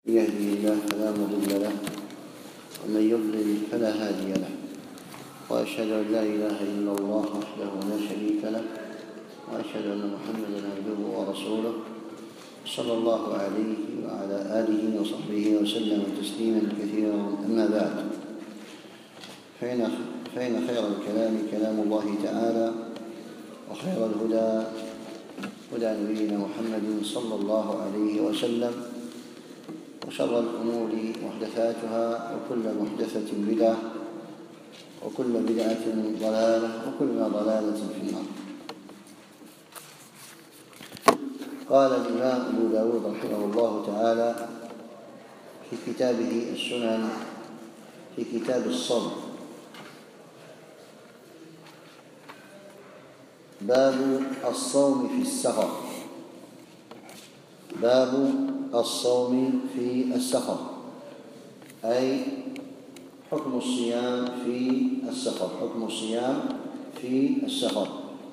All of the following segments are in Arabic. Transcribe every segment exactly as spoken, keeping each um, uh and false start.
يهدي الله فلا مضل له ومن يضلل فلا هادي له، وأشهد أن لا إله إلا الله وحده لا شريك له، وأشهد أن محمدًا عبده ورسوله صلى الله عليه وعلى آله وصحبه وسلم تسليمًا كثيرًا. أما بعد، فإن فإن خير الكلام كلام الله تعالى، وخير الهدى هدى نبينا محمد صلى الله عليه وسلم، وشر الأمور محدثاتها، وكل محدثة بدعة، وكل بدعة ضلالة، وكل ضلالة في النار. قال الإمام أبو داود رحمه الله تعالى في كتابه السنن في كتاب الصوم: باب الصوم في السفر. باب الصوم في السفر، أي حكم الصيام في السفر. حكم الصيام في السفر.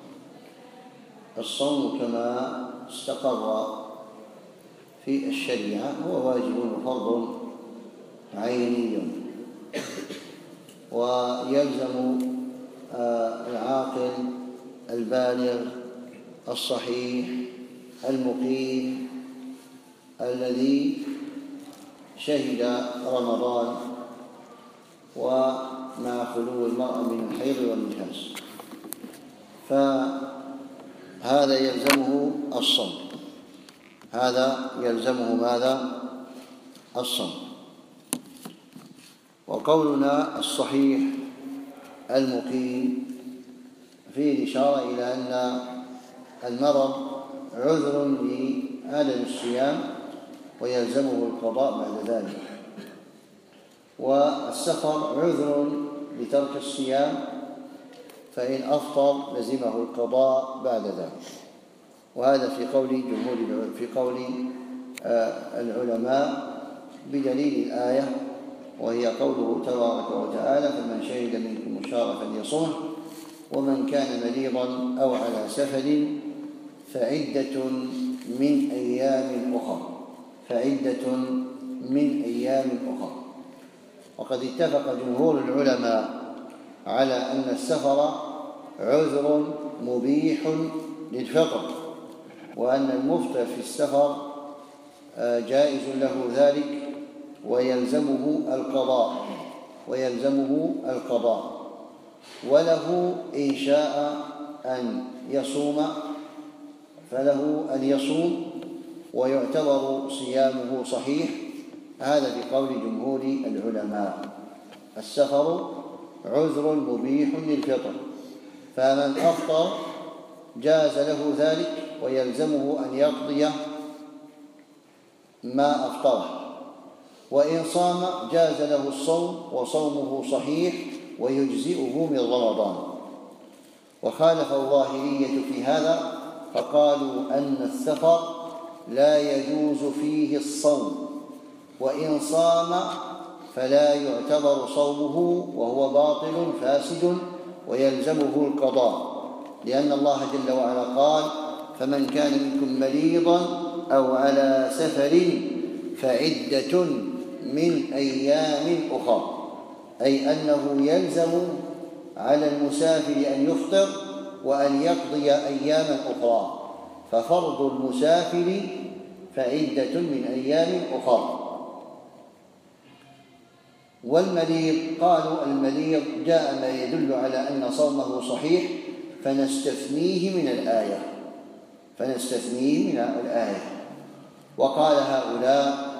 الصوم كما استقر في الشريعة هو واجب وفرض عيني، ويلزم العاقل البالغ الصحيح المقيم الذي شهد رمضان ومع خلو المرأة من الحيض والنفاس، فهذا يلزمه الصوم. هذا يلزمه ماذا؟ الصوم. وقولنا الصحيح المقيم فيه الإشارة إلى أن المرض عذر لعدم الصيام ويلزمه القضاء بعد ذلك، والسفر عذر لترك الصيام، فإن أفطر لزمه القضاء بعد ذلك. وهذا في قول جمهور في قول العلماء بدليل الآية، وهي قوله تبارك وتعالى: فمن شهد منكم الشهر فليصمه، ومن كان مريضا أو على سفر فعدة من أيام أخرى. فعدة من أيام أخرى. وقد اتفق جمهور العلماء على أن السفر عذر مبيح للفطر، وأن المفطر في السفر جائز له ذلك ويلزمه القضاء ويلزمه القضاء وله إن شاء أن يصوم فله أن يصوم ويعتبر صيامه صحيح. هذا في قول جمهور العلماء. السفر عذر مبيح للفطر، فمن أفطر جاز له ذلك ويلزمه أن يقضي ما أفطره، وإن صام جاز له الصوم وصومه صحيح ويجزئه من رمضان. وخالف الظاهرية في هذا، فقالوا أن السفر لا يجوز فيه الصوم، وإن صام فلا يعتبر صومه وهو باطل فاسد ويلزمه القضاء، لأن الله جل وعلا قال: فمن كان منكم مريضا أو على سفر فعدة من أيام أخرى، أي أنه يلزم على المسافر أن يفطر وأن يقضي أياما أخرى. ففرض المسافر فعدة من أيام أخرى. والمريض، قالوا المريض جاء ما يدل على أن صومه صحيح فنستثنيه من الآية فنستثنيه من الآية وقال هؤلاء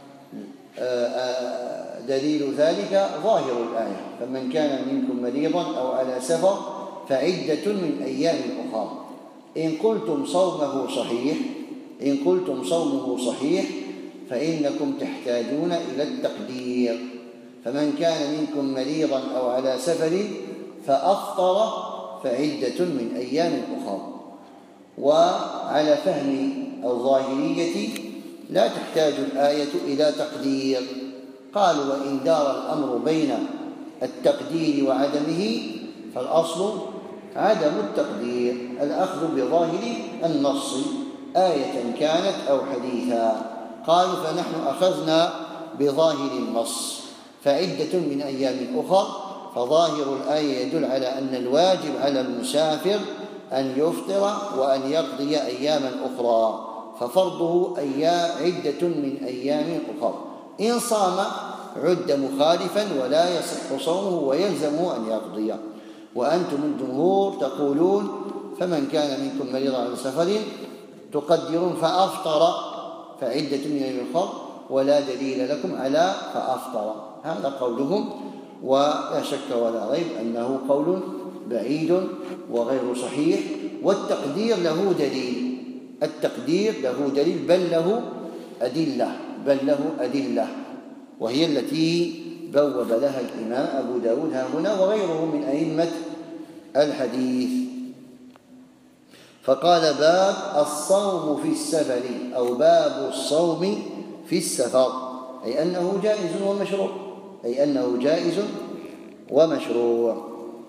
دليل ذلك ظاهر الآية: فمن كان منكم مريضا أو على سفر فعدة من أيام أخرى. إن قلتم صومه صحيح إن قلتم صومه صحيح فإنكم تحتاجون إلى التقدير: فمن كان منكم مريضا أو على سفر فأفطر فعدة من أيام أخرى. وعلى فهم الظاهرية لا تحتاج الآية إلى تقدير. قالوا: وإن دار الأمر بين التقدير وعدمه فالأصل عدم التقدير، الأخذ بظاهر النص آية كانت أو حديثا. قالوا فنحن أخذنا بظاهر النص فعدة من أيام أخر، فظاهر الآية يدل على أن الواجب على المسافر أن يفطر وأن يقضي أياما أخرى، ففرضه أيام عدة من أيام أخر. إن صام عد مخالفا ولا يصح صومه ويلزمه أن يقضي. وأنتم الجمهور تقولون فمن كان منكم مريضا على سفر تقدرون فأفطر فعدة من أيام أخر، ولا دليل لكم على فأفطر. هذا قولهم، ولا شك ولا ريب أنه قول بعيد وغير صحيح، والتقدير له دليل، التقدير له دليل بل له أدلة بل له أدلة وهي التي بوب لها الإمام أبو داود ها هنا وغيره من أئمة الحديث. فقال باب الصوم في السفر، أو باب الصوم في السفر، أي أنه جائز ومشروع، أي أنه جائز ومشروع.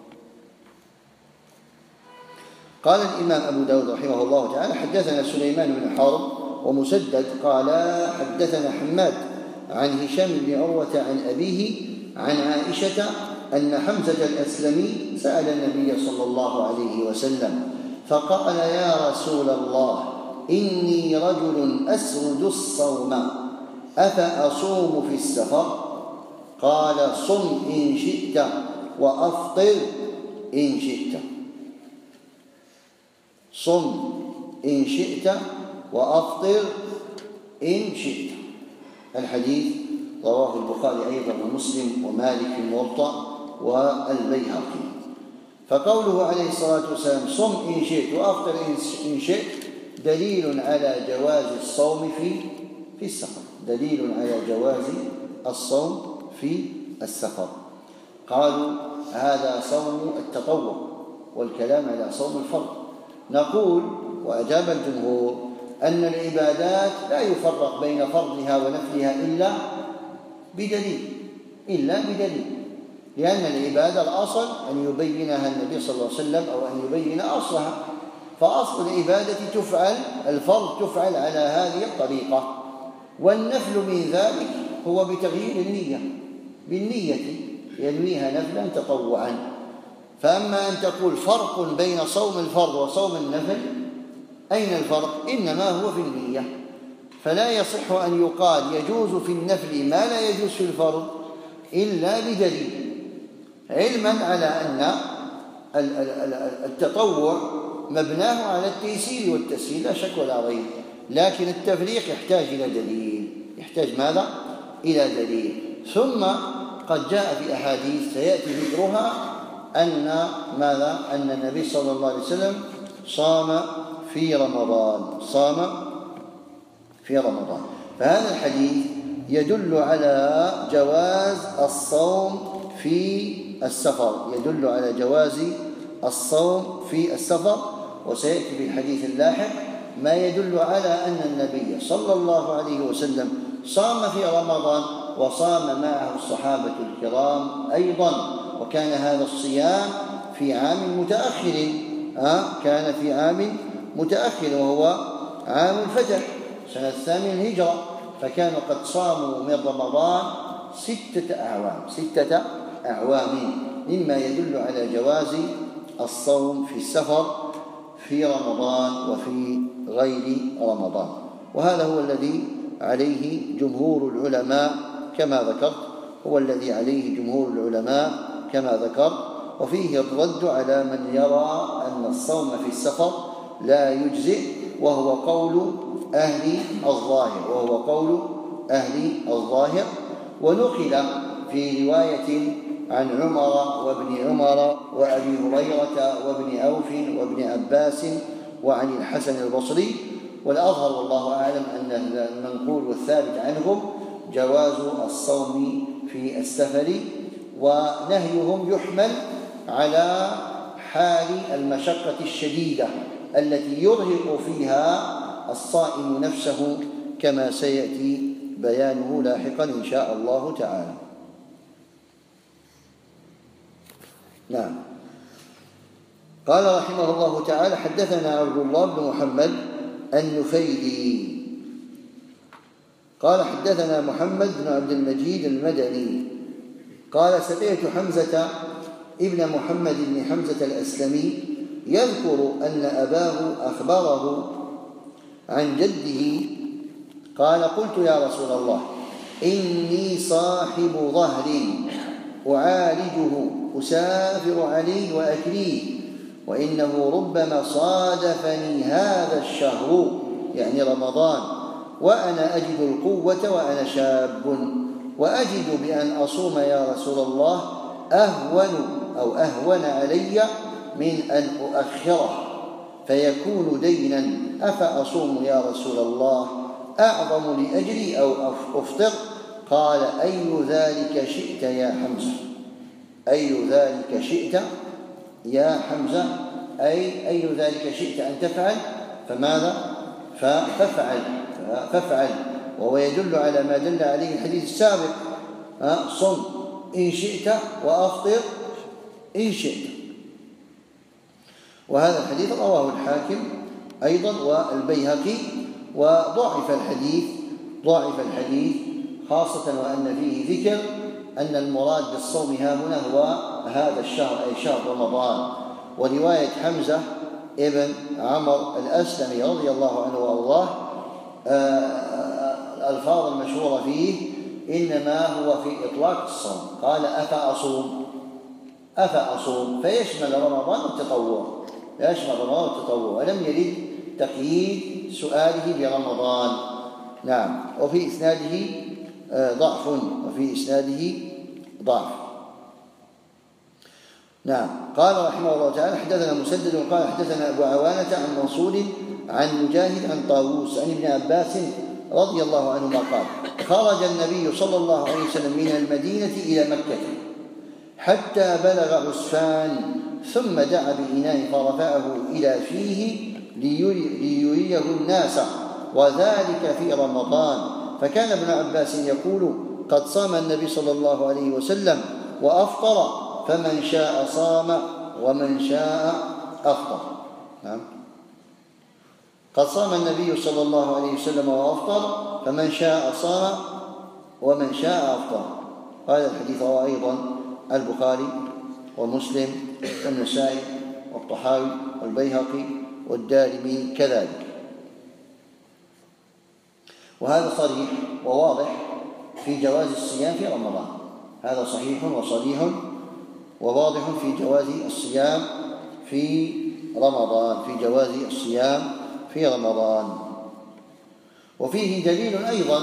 قال الإمام أبو داود رحمه الله تعالى حدثنا سليمان بن حرب ومسدد قال حدثنا حماد عن هشام بن عروة عن أبيه عن عائشة أن حمزة الأسلمي سأل النبي صلى الله عليه وسلم فقال يا رسول الله إني رجل أسرد الصوم أفأصوم في السفر؟ قال صم إن شئت وأفطر إن شئت. صم إن شئت وأفطر إن شئت. الحديث رواه البخاري أيضا ومسلم ومالك في الموطأ والبيهقي. فقوله عليه الصلاة والسلام صم إن شئت وأفطر إن شئت دليل على جواز الصوم في في السفر، دليل على جواز الصوم في السفر. قالوا هذا صوم التطوع والكلام على صوم الفرض. نقول وأجاب الجمهور أن العبادات لا يفرق بين فرضها ونفلها إلا بدليل إلا بدليل لأن العبادة الأصل أن يبينها النبي صلى الله عليه وسلم أو أن يبين أصلها، فأصل العبادة تفعل الفرض تفعل على هذه الطريقة، والنفل من ذلك هو بتغيير النية، بالنية ينويها نفلا تطوعا. فأما أن تقول فرق بين صوم الفرض وصوم النفل، أين الفرق؟ إنما هو في النية. فلا يصح أن يقال يجوز في النفل ما لا يجوز في الفرض إلا بدليل، علما على أن التطوع مبناه على التيسير والتسهيل لا شك ولا ريب، لكن التفريق يحتاج إلى دليل، يحتاج ماذا؟ إلى دليل. ثم قد جاء في أحاديث سيأتي ذكرها أن ماذا؟ أن النبي صلى الله عليه وسلم صام في رمضان صام في رمضان فهذا الحديث يدل على جواز الصوم في السفر، يدل على جواز الصوم في السفر. وسيأتي في الحديث اللاحق ما يدل على أن النبي صلى الله عليه وسلم صام في رمضان وصام معه الصحابة الكرام أيضا، وكان هذا الصيام في عام متأخر آه كان في عام متأخر وهو عام الفتح سنة الثامنة الهجرة، فكانوا قد صاموا من رمضان ستة أعوام ستة أعوام مما يدل على جواز الصوم في السفر في رمضان وفي غير رمضان. وهذا هو الذي عليه جمهور العلماء كما ذكرت، هو الذي عليه جمهور العلماء كما ذكرت. وفيه الرد على من يرى أن الصوم في السفر لا يجزئ، وهو قول أهل الظاهر وهو قول أهل الظاهر ونقل في رواية عن عمر وابن عمر وأبي هريرة وابن عوف وابن عباس وعن الحسن البصري، والأظهر والله أعلم أن المنقول والثابت عنهم جواز الصوم في السفر، ونهيهم يحمل على حال المشقة الشديدة التي يرهق فيها الصائم نفسه كما سيأتي بيانه لاحقا إن شاء الله تعالى. نعم. قال رحمه الله تعالى حدثنا عبد الله بن محمد النفيلي قال حدثنا محمد بن عبد المجيد المدني قال سمعت حمزة ابن محمد بن حمزة الأسلمي يذكر أن أباه أخبره عن جده قال قلت يا رسول الله إني صاحب ظهر أعالجه أسافر عليه وأكليه وإنه ربما صادفني هذا الشهر يعني رمضان وأنا أجد القوة وأنا شاب وأجد بأن أصوم يا رسول الله أهون أو أهون علي من أن أؤخره فيكون دينا أفأصوم يا رسول الله أعظم لأجري أو أفطر قال أي ذلك شئت يا حمزة أي ذلك شئت يا حمزة أي أي ذلك شئت أن تفعل فماذا فافعل فافعل وهو يدل على ما دل عليه الحديث السابق صم إن شئت وأفطر إن شئت. وهذا الحديث رواه الحاكم أيضا والبيهقي وضعف الحديث ضعف الحديث خاصة وأن فيه ذكر أن المراد بالصوم ها هنا هو هذا الشهر أي شهر رمضان. ورواية حمزة ابن عمرو الأسلمي رضي الله عنه وأرضاه الألفاظ المشهورة فيه إنما هو في إطلاق الصوم قال أفأصوم أفأصوم فيشمل رمضان والتطوع يشمل رمضان والتطوع ولم يرد تقييد سؤاله برمضان. نعم. وفي إسناده ضعف وفي إسناده ضعف. نعم. قال رحمه الله تعالى حدثنا مسدد وقال حدثنا أبو عوانة عن منصور عن مجاهد عن طاووس عن ابن عباس رضي الله عنهما قال خرج النبي صلى الله عليه وسلم من المدينة إلى مكة حتى بلغ عسفان ثم دعا بإناء فرفعه إلى فيه ليريه الناس وذلك في رمضان فكان ابن عباس يقول قد صام النبي صلى الله عليه وسلم وأفطر فمن شاء صام ومن شاء أفطر. نعم. قد صام النبي صلى الله عليه وسلم وأفطر فمن شاء صام ومن شاء أفطر. هذا الحديث رواه أيضا البخاري ومسلم والنسائي والطحاوي والبيهقي والدارمي كذلك. وهذا صريح وواضح في جواز الصيام في رمضان. هذا صحيح وصريح وواضح في جواز الصيام في رمضان في جواز الصيام في رمضان. وفيه دليل أيضا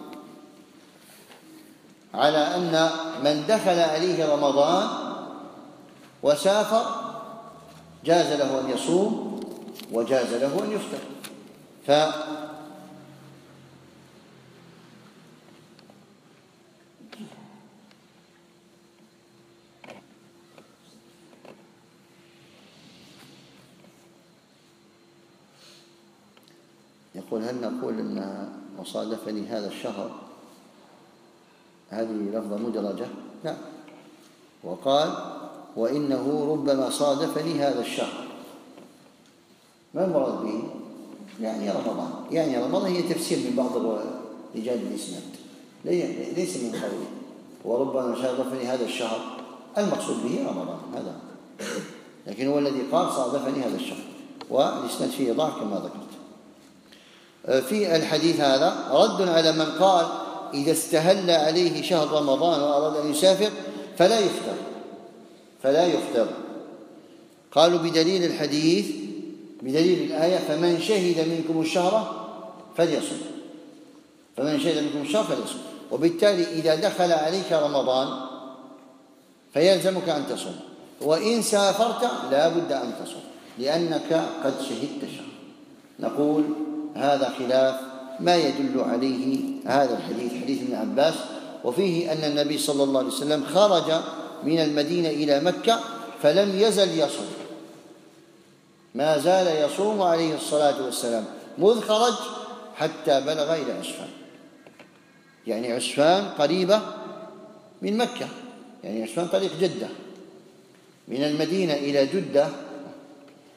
على أن من دخل عليه رمضان وسافر جاز له أن يصوم وجاز له أن يفطر. ف يقول هل نقول أن وصادفني هذا الشهر هذه لفظة مدرجة؟ لا. وقال وإنه ربما صادفني هذا الشهر ما المراد به؟ يعني رمضان يعني رمضان هي تفسير من بعض رجال الإسناد ليس من قوله وربما صادفني هذا الشهر المقصود به رمضان هذا لكن هو الذي قال صادفني هذا الشهر والإسناد فيه ضعف كما ذكرت. في الحديث هذا رد على من قال إذا استهل عليه شهر رمضان وأراد أن يسافر فلا يفطر فلا يفطر قالوا بدليل الحديث بدليل الآية فمن شهد منكم الشهر فليصم فمن شهد منكم الشهر فليصم. وبالتالي إذا دخل عليك رمضان فيلزمك أن تصوم وإن سافرت لا بد أن تصوم لأنك قد شهدت شهر. نقول هذا خلاف ما يدل عليه هذا الحديث حديث ابن عباس وفيه أن النبي صلى الله عليه وسلم خرج من المدينة إلى مكة فلم يزل يصوم ما زال يصوم عليه الصلاة والسلام مذ خرج حتى بلغ إلى عسفان يعني عسفان قريبة من مكة يعني عسفان طريق جدة من المدينة إلى جدة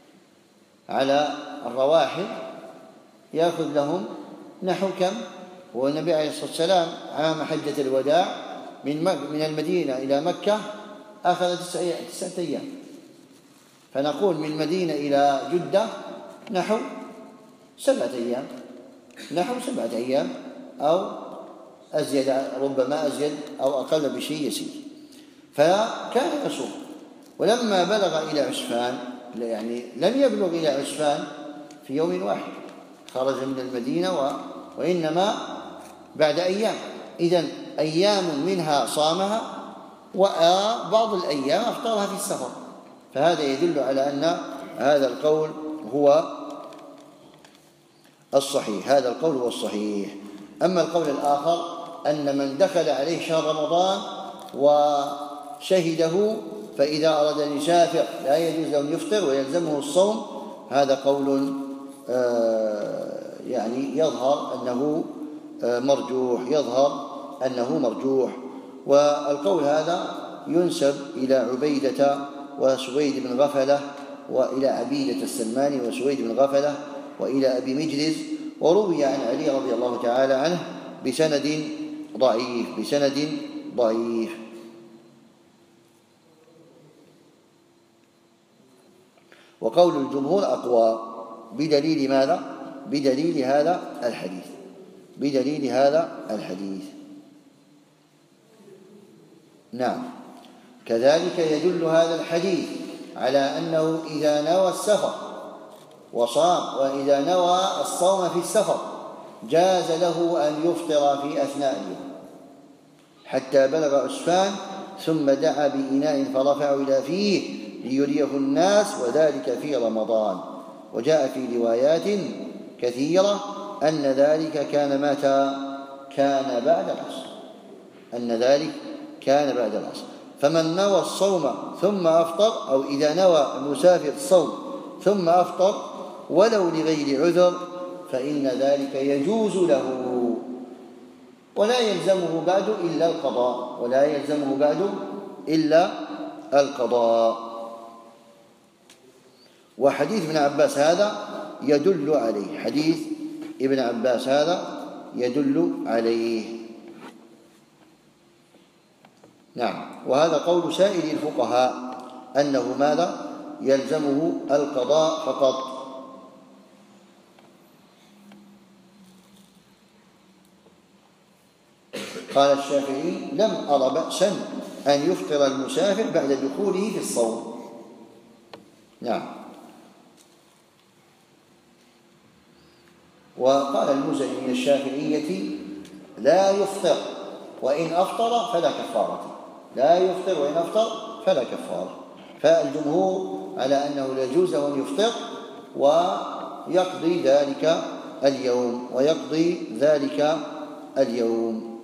على الرواحل يأخذ لهم نحو كم والنبي عليه الصلاة والسلام عام حجة الوداع من من المدينة إلى مكة أخذ تسعة أيام، فنقول من المدينة إلى جدة نحو سبعة أيام نحو سبعة أيام أو أزيد، ربما أزيد أو أقل بشيء يسير. فكان يصوم، ولما بلغ إلى عسفان، يعني لم يبلغ إلى عسفان في يوم واحد، خرج من المدينة و... وإنما بعد أيام، إذن أيام منها صامها وبعض الأيام أفطرها في السفر، فهذا يدل على أن هذا القول هو الصحيح هذا القول هو الصحيح. أما القول الآخر أن من دخل عليه شهر رمضان وشهده فإذا أراد أن يسافر لا يجوز له أن يفطر ويلزمه الصوم، هذا قول يعني يظهر أنه مرجوح يظهر أنه مرجوح والقول هذا ينسب إلى عبيدة وسويد بن غفلة وإلى عبيدة السلماني وسويد بن غفلة وإلى أبي مجلس، وروي عن علي رضي الله تعالى عنه بسند ضعيف بسند ضعيف وقول الجمهور أقوى بدليل ماذا؟ بدليل هذا الحديث بدليل هذا الحديث نعم. كذلك يدل هذا الحديث على أنه إذا نوى السفر وصام وإذا نوى الصوم في السفر جاز له أن يفطر في أثناء اليوم حتى بلغ عسفان ثم دعا بإناء فرفعه إلى فيه ليريه الناس، وذلك في رمضان. وجاء في روايات كثيرة أن ذلك كان متى؟ كان بعد العصر أن ذلك كان بعد العصر. فمن نوى الصوم ثم أفطر، أو إذا نوى المسافر الصوم ثم أفطر ولو لغير عذر فإن ذلك يجوز له ولا يلزمه بعد إلا القضاء ولا يلزمه بعد إلا القضاء. وحديث ابن عباس هذا يدل عليه حديث ابن عباس هذا يدل عليه نعم. وهذا قول سائر الفقهاء أنه ماذا؟ يلزمه القضاء فقط. قال الشافعي لم أر بأسا أن يفطر المسافر بعد دخوله في الصوم نعم. وقال المزني من الشافعية لا يفطر وإن أفطر فلا كفارة لا يفطر وإن أفطر فلا كفارة. فالجمهور على أنه لا يجوز أن يفطر ويقضي ذلك اليوم ويقضي ذلك اليوم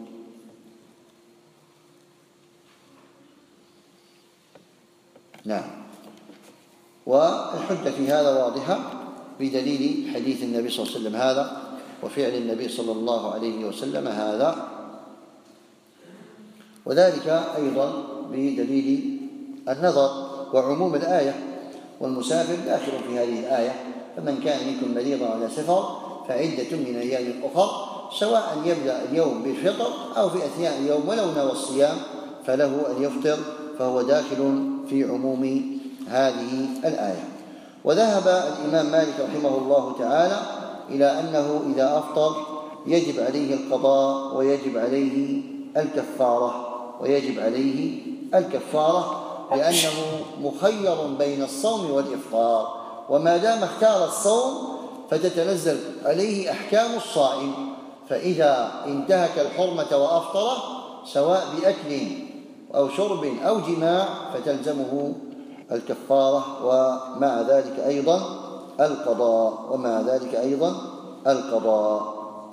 نعم. والحجة في هذا واضحة بدليل حديث النبي صلى الله عليه وسلم هذا وفعل النبي صلى الله عليه وسلم هذا، وذلك أيضا بدليل النظر وعموم الآية، والمسافر داخل في هذه الآية. فمن كان منكم مريضا على سفر فعدة من أيام أخر، سواء يبدأ اليوم بالفطر أو في أثناء اليوم ولو نوى الصيام فله أن يفطر، فهو داخل في عموم هذه الآية. وذهب الإمام مالك رحمه الله تعالى إلى أنه إذا أفطر يجب عليه القضاء ويجب عليه الكفارة ويجب عليه الكفارة لأنه مخير بين الصوم والإفطار، وما دام اختار الصوم فتتنزل عليه أحكام الصائم، فإذا انتهك الحرمة وأفطر سواء بأكل أو شرب أو جماع فتلزمه الكفارة ومع ذلك أيضا القضاء ومع ذلك أيضا القضاء.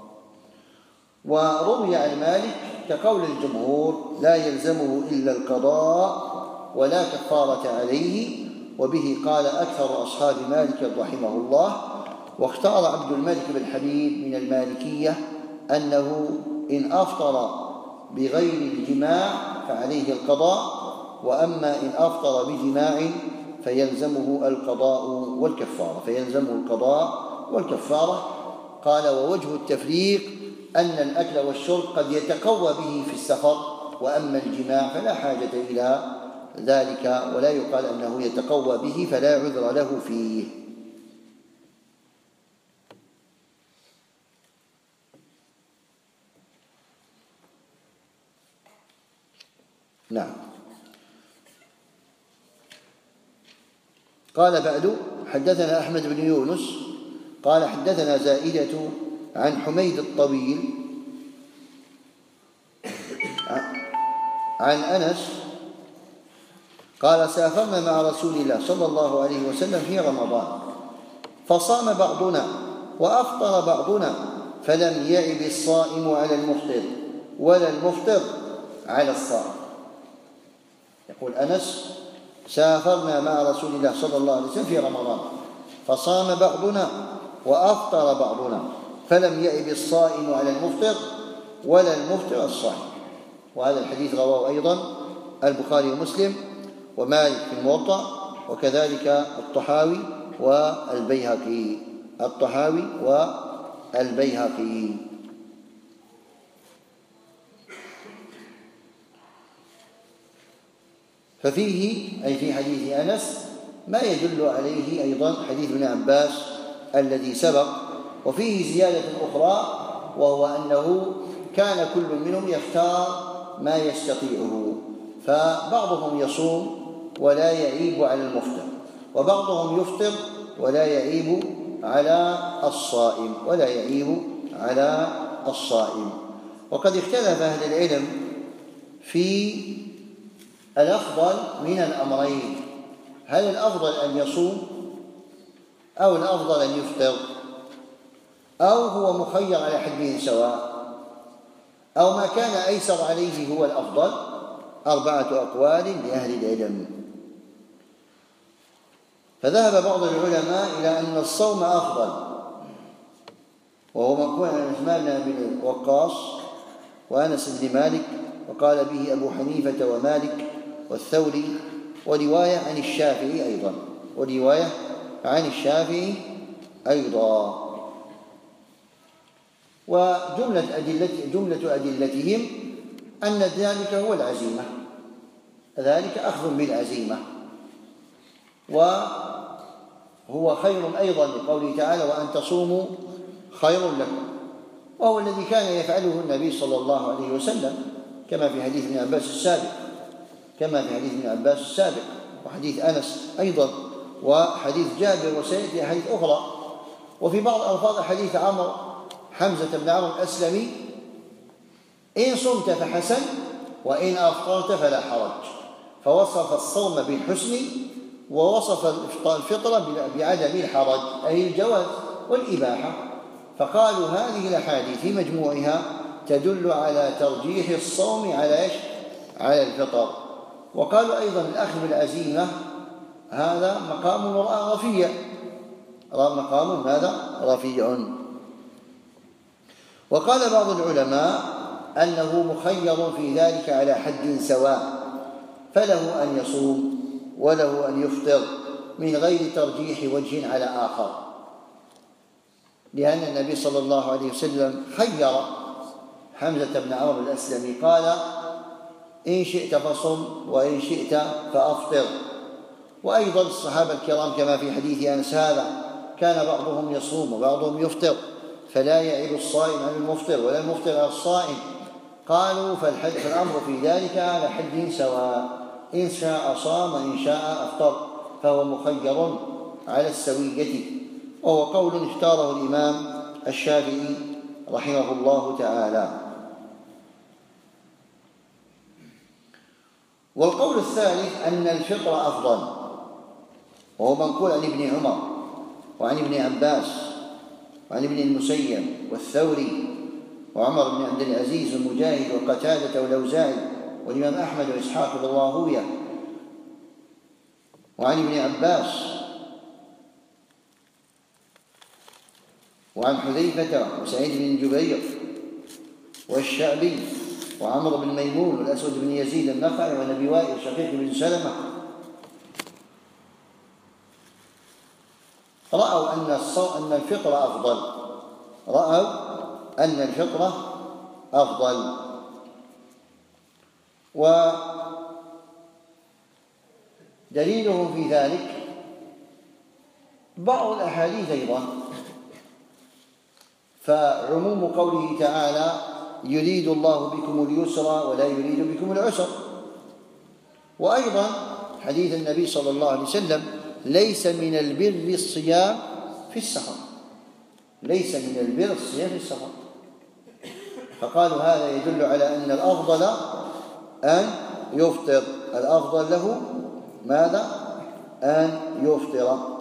وروي عن مالك كقول الجمهور لا يلزمه إلا القضاء ولا كفارة عليه، وبه قال أكثر أصحاب مالك رحمه الله. واختار عبد الملك بن حبيب من المالكية أنه إن أفطر بغير الجماع فعليه القضاء، وأما إن أفطر بجماع فيلزمه القضاء والكفارة فيلزمه القضاء والكفارة. قال ووجه التفريق أن الأكل والشرب قد يتقوى به في السفر، وأما الجماع فلا حاجة إلى ذلك، ولا يقال أنه يتقوى به فلا عذر له فيه. نعم. قال بعد: حدثنا أحمد بن يونس قال حدثنا زائدة عن حميد الطويل عن أنس قال: سافرنا مع رسول الله صلى الله عليه وسلم في رمضان، فصام بعضنا وأفطر بعضنا، فلم يعب الصائم على المفطر ولا المفطر على الصائم. يقول أنس: سافرنا مع رسول الله صلى الله عليه وسلم في رمضان، فصام بعضنا وأفطر بعضنا، فلم يعب الصائم على المفطر ولا المفطر الصائم. وهذا الحديث رواه أيضا البخاري ومسلم ومالك في الموطأ، وكذلك الطحاوي والبيهقي الطحاوي والبيهقي. ففيه أي في حديث أنس ما يدل عليه أيضا حديث ابن عباس الذي سبق، وفيه زيادة أخرى، وهو أنه كان كل منهم يختار ما يستطيعه، فبعضهم يصوم ولا يعيب على المفطر، وبعضهم يفطر ولا يعيب على الصائم ولا يعيب على الصائم. وقد اختلف أهل العلم في الأفضل من الأمرين، هل الأفضل أن يصوم أو الأفضل أن يفطر، أو هو مخير على حدين سواء، أو ما كان أيسر عليه هو الأفضل. أربعة أقوال لأهل العلم. فذهب بعض العلماء إلى أن الصوم أفضل، وهو منقول عن عثمان بن وقاص وأنس بن مالك، وقال به أبو حنيفة ومالك والثوري، ورواية عن الشافعي أيضا ورواية عن الشافعي أيضا. وجملة أدلة جملة أدلتهم أن ذلك هو العزيمة، ذلك أخذ بالعزيمة، وهو خير أيضا لقوله تعالى: وأن تصوموا خير لكم، وهو الذي كان يفعله النبي صلى الله عليه وسلم، كما في حديث ابن عباس السابق كما في حديث ابن عباس السابق وحديث أنس أيضا، وحديث جابر، وسيأتي أحاديث أخرى. وفي بعض ألفاظ حديث عمرو حمزة بن عمرو الأسلمي: إن صمت فحسن وإن أفطرت فلا حرج. فوصف الصوم بالحسن ووصف الفطر بعدم الحرج، أي الجواز والإباحة. فقالوا هذه الأحاديث في مجموعها تدل على ترجيح الصوم على إيش؟ على الفطر. وقالوا أيضا الأخذ بالعزيمة هذا مقام رفيع مقام هذا رفيع. وقال بعض العلماء أنه مخير في ذلك على حد سواء، فله أن يصوم وله أن يفطر من غير ترجيح وجه على آخر، لأن النبي صلى الله عليه وسلم خير حمزة بن عمرو الأسلمي، قال: إن شئت فصم وإن شئت فأفطر. وأيضا الصحابة الكرام كما في حديث أنس هذا كان بعضهم يصوم وبعضهم يفطر، فلا يعيب الصائم عن المفطر ولا المفطر على الصائم. قالوا فالأمر في ذلك على حد سواء، إن شاء صام وإن شاء أفطر، فهو مخير على السوية. وهو قول اختاره الإمام الشافعي رحمه الله تعالى. والقول الثالث أن الفطر أفضل، وهو منقول عن ابن عمر وعن ابن عباس وعن ابن المسيب والثوري وعمر بن عبد العزيز ومجاهد وقتادة والأوزاعي والإمام أحمد وإسحاق بن راهويه وعن ابن عباس وعن حذيفة وسعيد بن جبير والشعبي وعمر بن ميمون والأسود بن يزيد النخعي ونبي وائل شقيق بن سلمة، رأوا أن أن الفطر أفضل رأوا أن الفطرة أفضل. ودليلهم في ذلك بعض الأحاديث أيضا، فعموم قوله تعالى يريد الله بكم اليسر ولا يريد بكم العسر، وأيضا حديث النبي صلى الله عليه وسلم ليس من البر الصيام في السفر، ليس من البر الصيام في السفر، فقالوا هذا يدل على أن الأفضل أن يفطر، الأفضل له ماذا؟ أن يفطر.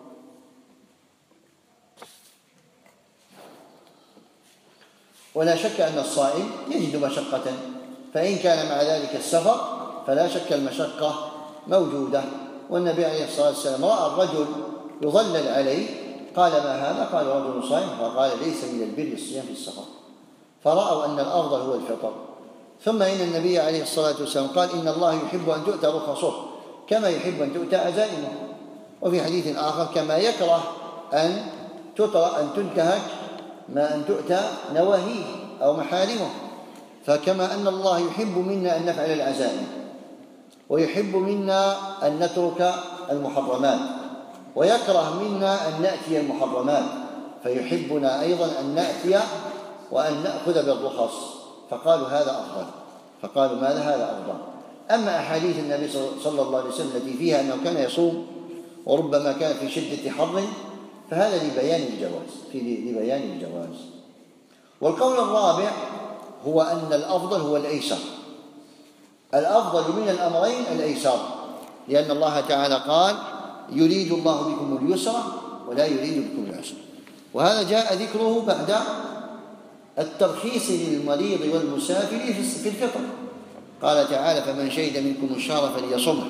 ولا شك أن الصائم يجد مشقة، فإن كان مع ذلك السفر فلا شك المشقة موجودة. والنبي عليه الصلاة والسلام رأى الرجل يظلل عليه، قال ما هذا؟ قال رجل صائم، فقال ليس من البر الصيام في السفر، فرأوا أن الأفضل هو الفطر. ثم إن النبي عليه الصلاة والسلام قال إن الله يحب أن تؤتى رخصه كما يحب أن تؤتى عزائمه، وفي حديث آخر كما يكره أن أن تنتهك ما أن تؤتى نواهيه أو محارمه، فكما أن الله يحب منا أن نفعل العزائم، ويحب منا أن نترك المحرمات، ويكره منا أن نأتي المحرمات، فيحبنا أيضا أن نأتي وأن نأخذ بالرخص، فقالوا هذا أفضل، فقالوا ماذا؟ هذا أفضل. أما أحاديث النبي صلى الله عليه وسلم التي فيها أنه كان يصوم وربما كان في شدة حر، فهذا لبيان الجواز، في لبيان الجواز. والقول الرابع هو أن الأفضل هو الأيسر، الأفضل من الأمرين الأيسر، لأن الله تعالى قال يريد الله بكم اليسر ولا يريد بكم العسر، وهذا جاء ذكره بعد الترخيص للمريض والمسافر في الفطر، قال تعالى فمن شهد منكم الشهر فليصمه،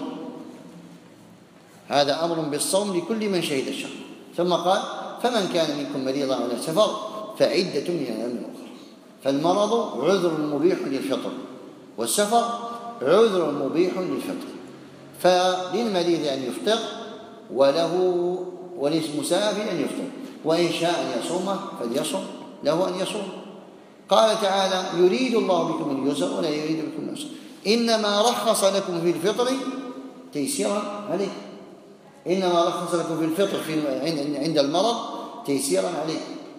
هذا أمر بالصوم لكل من شهد الشهر. ثم قال فمن كان منكم مريضا على سفر فعدة من أيام أخرى، فالمرض عذر مبيح للفطر، والسفر عذر مبيح للفطر، فللمريض أن يفطر وله وللمسافر أن يفطر، وإن شاء أن يصومه فليصم، له أن يصوم. قال تعالى يريد الله بكم اليسر ولا يريد بكم العسر، إنما رخص لكم في الفطر تيسيرا عليه، إنما رخص لكم في الفطر في عند المرض تيسيرا عليه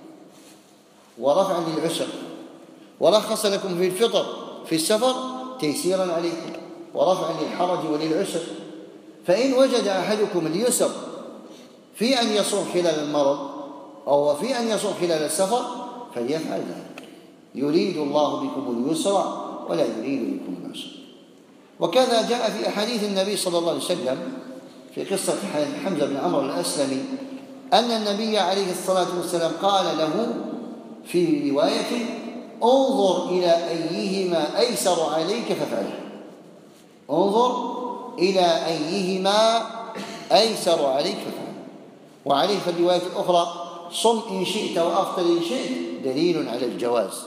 ورفعا للعسر، ورخص لكم في الفطر في السفر تيسيرا عليكم ورفعا للحرج وللعسر. فإن وجد أحدكم اليسر في أن يصوم خلال المرض أو في أن يصوم خلال السفر فليفعل ذلك، يريد الله بكم اليسر ولا يريد بكم العسر. وكذا جاء في أحاديث النبي صلى الله عليه وسلم في قصة حمزة بن عمرو الأسلمي أن النبي عليه الصلاة والسلام قال له في رواية انظر إلى أيهما أيسر عليك فافعله، انظر إلى أيهما أيسر عليك فافعله. وعليه في الرواية الأخرى صم إن شئت وأفطر إن شئت دليل على الجواز،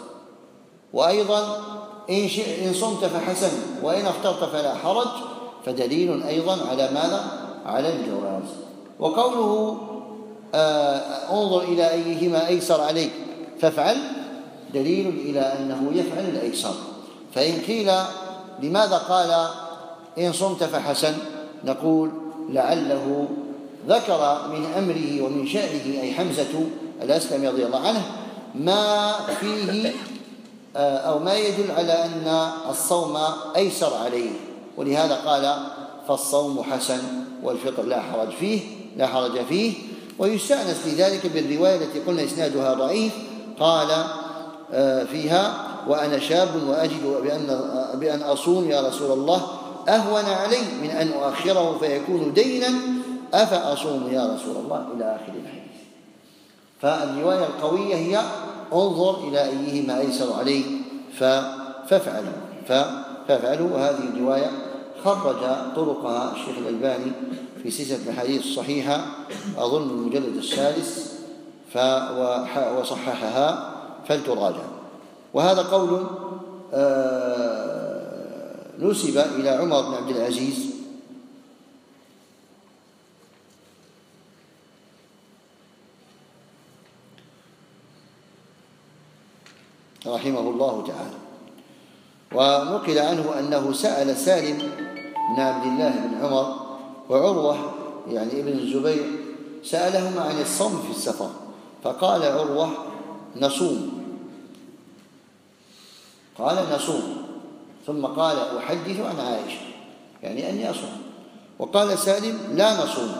وأيضا إن, إن صمت فحسن وإن أفطرت فلا حرج فدليل أيضا على ماذا؟ على الجواز. وقوله آه انظر إلى أيهما أيسر عليك فافعل دليل إلى أنه يفعل الأيسر. فإن قيل لماذا قال إن صمت فحسن، نقول لعله ذكر من أمره ومن شأنه أي حمزة الأسلمي رضي الله عنه ما فيه أو ما يدل على أن الصوم أيسر عليه، ولهذا قال فالصوم حسن والفطر لا حرج فيه لا حرج فيه. ويستأنس لذلك بالرواية التي قلنا إسنادها ضعيف، قال فيها وأنا شاب وأجد بأن, بأن أصوم يا رسول الله أهون علي من أن أؤخره فيكون دينا أفأصوم يا رسول الله إلى آخر الحديث. فالرواية القوية هي انظر إلى أيهما أيسر عليه فافعلوا فافعلوا وهذه الرواية خرج طرقها الشيخ الألباني في سلسلة الأحاديث الصحيحة أظن المجلد الثالث وصححها فلتراجع. وهذا قول نسب إلى عمر بن عبد العزيز رحمه الله تعالى. ونقل عنه أنه سأل سالم بن عبد الله بن عمر وعروة يعني ابن الزبير سألهما عن الصوم في السفر، فقال عروة نصوم، قال نصوم، ثم قال أحدث عن عائشة يعني أني أصوم، وقال سالم لا نصوم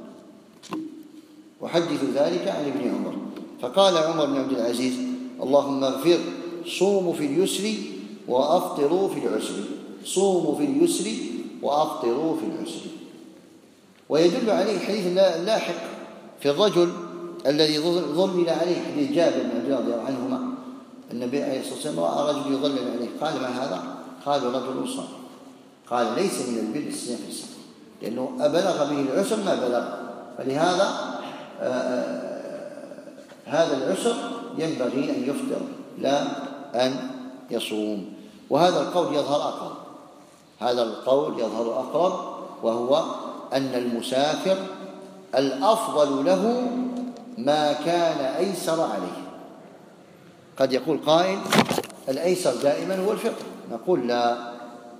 أحدث ذلك عن ابن عمر. فقال عمر بن عبد العزيز اللهم اغفر، صوموا في اليسر وأفطروا في العسر، صوموا في اليسر وأفطروا في العسر. ويدل عليه حديث لاحق في الرجل الذي ظلل عليه، حديث جابر بن عبد الله رضي الله عنهما، النبي عليه الصلاة والسلام رأى رجل يظلل عليه، قال ما هذا؟ قال رجل صائم. قال ليس من البر الصيام في السفر، لأنه أبلغ به العسر ما بلغ، فلهذا آآ هذا العسر ينبغي أن يفطر لا أن يصوم. وهذا القول يظهر أقرب، هذا القول يظهر أقرب، وهو أن المسافر الأفضل له ما كان أيسر عليه. قد يقول قائل الأيسر دائما هو الفطر، نقول لا،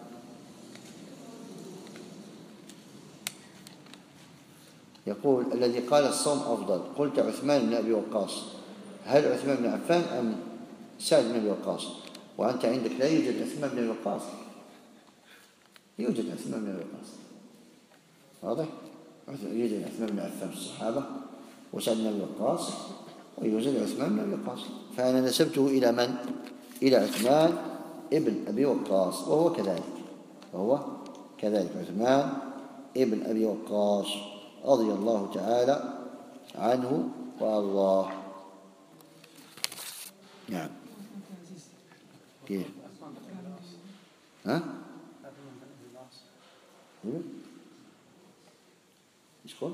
يقول الذي قال الصوم أفضل قلت عثمان بن أبي وقاص، هل عثمان بن عفان أم سعد بن أبي وقاص؟ وأنت عندك لا يوجد عثمان بن أبي وقاص، يوجد عثمان بن أبي وقاص، واضح؟ يوجد عثمان بن عفان في الصحابة وسعد بن أبي وقاص، ويوجد عثمان بن أبي وقاص، فأنا نسبته إلى من؟ إلى عثمان ابن أبي وقاص، وهو كذلك، وهو كذلك عثمان ابن أبي وقاص رضي الله تعالى عنه وأرضاه. نعم. كيف؟ ها؟ ايش قلت؟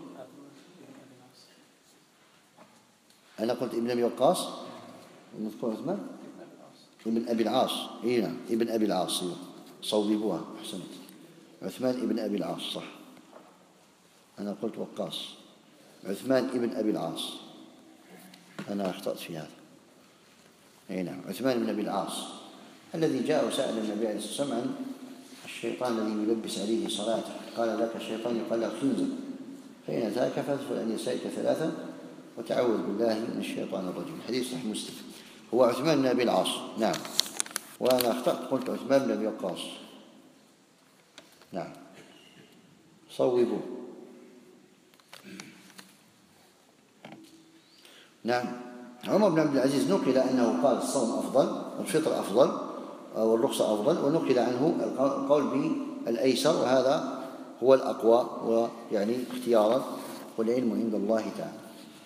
أنا قلت ابن أبي وقاص المذكور عثمان ابن أبي العاص، إيه نعم ابن أبي العاص، صوبوها أحسنت، عثمان ابن أبي العاص صح، أنا قلت وقاص، عثمان ابن أبي العاص، أنا أخطأت في هذا. أي نعم عثمان بن أبي العاص الذي جاء وسأل النبي عليه الصلاة والسلام عن الشيطان الذي يلبس عليه صلاته، قال ذاك الشيطان يقال له خنزر، فإن أتاك فادخل عن يسارك ثلاثا وتعوذ بالله من الشيطان الرجيم، حديث صحيح مسلم. هو عثمان بن أبي العاص نعم، وأنا أخطأت قلت عثمان بن أبي وقاص. نعم صوبوا. نعم عمر بن عبد العزيز نقل أنه قال الصوم أفضل والفطر أفضل والرخصة أفضل، ونقل عنه القول بالأيسر، وهذا هو الأقوى ويعني اختيارا، والعلم عند الله تعالى.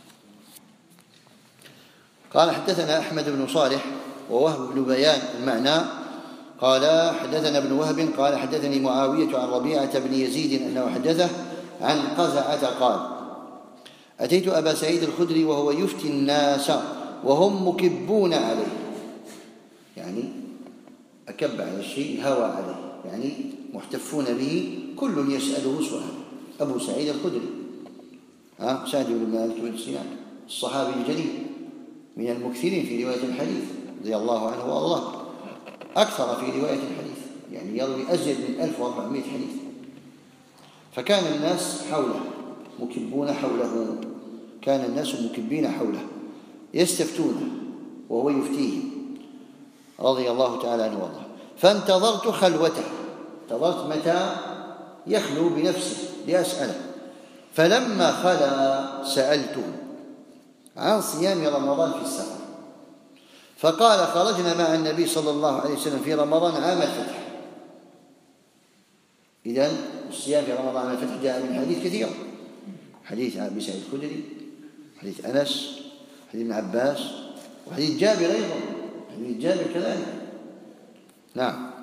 قال حدثنا أحمد بن صالح ووهب بن بيان المعنى قال حدثنا ابن وهب قال حدثني معاوية عن ربيعة بن يزيد أنه حدثه عن قزعة قال أتيت أبا سعيد الخدري وهو يفتي الناس وهم مكبون عليه، يعني أكب على الشيء هوى عليه، يعني محتفون به، كل يسأله سؤال. أبو سعيد الخدري ها سعد بن مالك بن سنان الصحابي الجليل من المكثرين في رواية الحديث رضي الله عنه وأرضاه، أكثر في رواية الحديث، يعني يروي أزيد من ألف وأربعمائة حديث. فكان الناس حوله مكبون حوله، كان الناس مكبين حوله يستفتونه وهو يفتيهم رضي الله تعالى عنه وارضاه. فانتظرت خلوته، انتظرت متى يخلو بنفسه لأسأله، فلما خلا سألته عن صيام رمضان في السفر، فقال خرجنا مع النبي صلى الله عليه وسلم في رمضان عام الفتح. إذن الصيام في رمضان عام الفتح جاء من حديث كثير، حديث أبي سعيد الخدري، حديث أنس، حديث ابن عباس، وحديث جابر أيضا، حديث جابر كذلك. نعم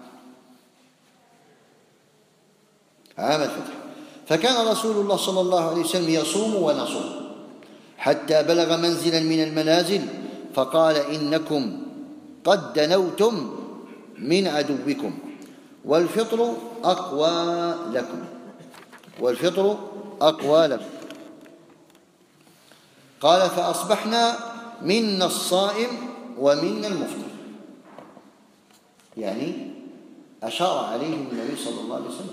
عام الفتح. فكان رسول الله صلى الله عليه وسلم يصوم ونصوم حتى بلغ منزلا من المنازل فقال إنكم قد دنوتم من عدوكم والفطر أقوى لكم، والفطر أقوى لكم. قال فأصبحنا منا الصائم ومنا المفطر، يعني أشار عليهم النبي صلى الله عليه وسلم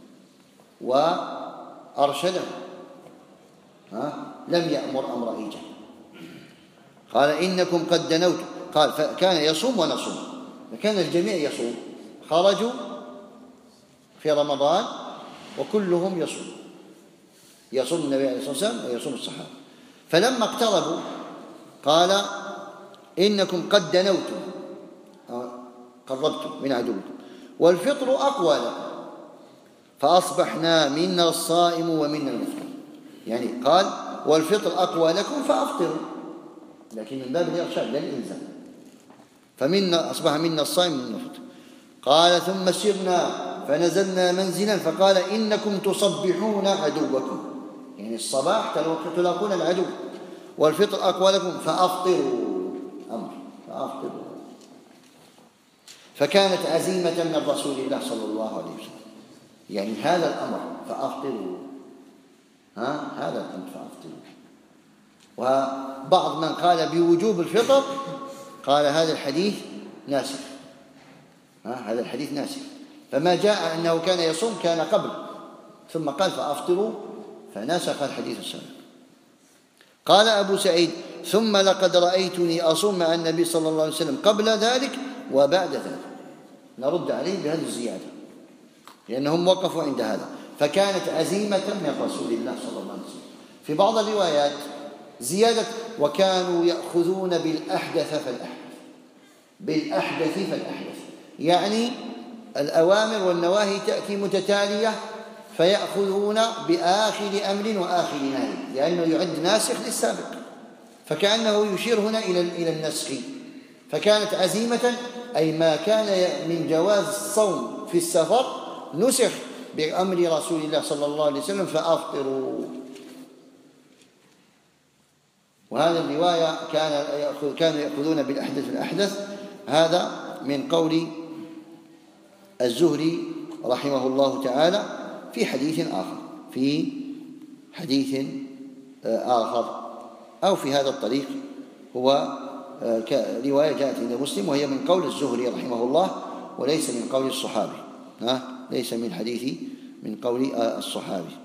وأرشدهم، ها؟ لم يأمر أمر إيجاب. قال إنكم قد دنوتم، قال فكان يصوم ونصوم، فكان الجميع يصوم، خرجوا في رمضان وكلهم يصوم، يصوم النبي عليه الصلاة والسلام ويصوم الصحابة. فلما اقتربوا قال إنكم قد دنوتم، قربتم من عدوكم، والفطر أقوى لكم، فأصبحنا منا الصائم ومنا المفطر. يعني قال والفطر أقوى لكم فأفطروا، لكن من باب الإرشاد لا الإلزام. فمنا أصبح منا الصائم ومنا المفطر. قال ثم سرنا فنزلنا منزلا فقال إنكم تصبحون عدوكم، يعني الصباح تلاقون العدو، والفطر أقوى لكم فأفطروا، أمر فأفطروا. فكانت عزيمة من رسول الله صلى الله عليه وسلم، يعني هذا الأمر فأفطروا، ها هذا الأمر فأفطروا. وبعض من قال بوجوب الفطر قال هذا الحديث ناسخ، ها هذا الحديث ناسخ، فما جاء أنه كان يصوم كان قبل، ثم قال فأفطروا فناسخ الحديث السابق. قال أبو سعيد ثم لقد رأيتني أصوم مع النبي صلى الله عليه وسلم قبل ذلك وبعد ذلك. نرد عليه بهذه الزيادة لأنهم وقفوا عند هذا. فكانت عزيمة من رسول الله صلى الله عليه وسلم. في بعض الروايات زيادة وكانوا يأخذون بالأحدث فالأحدث، بالأحدث فالأحدث، يعني الأوامر والنواهي تأتي متتالية فيأخذون بآخر أمر وآخر نهي، لأنه يعد ناسخ للسابق، فكأنه يشير هنا إلى إلى النسخ. فكانت عزيمة أي ما كان من جواز الصوم في السفر نسخ بأمر رسول الله صلى الله عليه وسلم فأفطروا. وهذه الرواية كان كانوا يأخذون بالأحدث الأحدث، هذا من قول الزهري رحمه الله تعالى في حديث آخر، في حديث آخر أو في هذا الطريق، هو رواية جاءت عند مسلم وهي من قول الزهري رحمه الله وليس من قول الصحابي، ها ليس من حديث من قول الصحابي.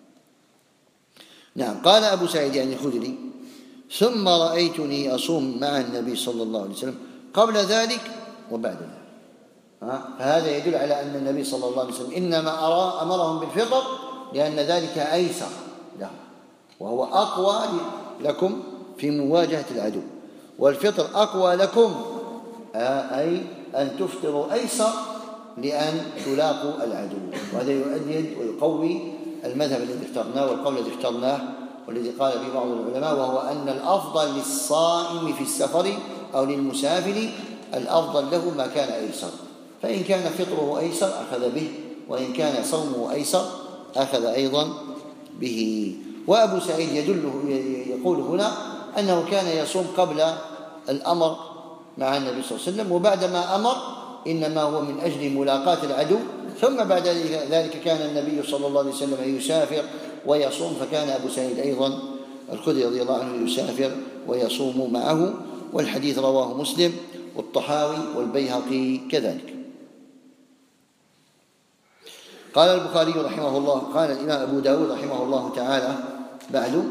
نعم. قال أبو سعيد يعني الخدري ثم رأيتني أصوم مع النبي صلى الله عليه وسلم قبل ذلك وبعد ذلك، فهذا يدل على أن النبي صلى الله عليه وسلم إنما أرى أمرهم بالفطر لأن ذلك أيسر لهم وهو أقوى لكم في مواجهة العدو، والفطر أقوى لكم أي أن تفطروا أيسر لأن تلاقوا العدو. وهذا يؤيد ويقوي المذهب الذي اخترناه والقول الذي اخترناه والذي قال به بعض العلماء، وهو أن الأفضل للصائم في السفر أو للمسافر الأفضل له ما كان أيسر، فإن كان فطره أيسر أخذ به، وإن كان صومه أيسر أخذ أيضا به. وأبو سعيد يدله يقول هنا أنه كان يصوم قبل الأمر مع النبي صلى الله عليه وسلم، وبعدما أمر إنما هو من أجل ملاقاة العدو، ثم بعد ذلك كان النبي صلى الله عليه وسلم يسافر ويصوم، فكان أبو سعيد أيضا الخدري رضي الله عنه يسافر ويصوم معه. والحديث رواه مسلم والطحاوي والبيهقي كذلك. قال البخاري رحمه الله، قال الإمام أبو داود رحمه الله تعالى بعد: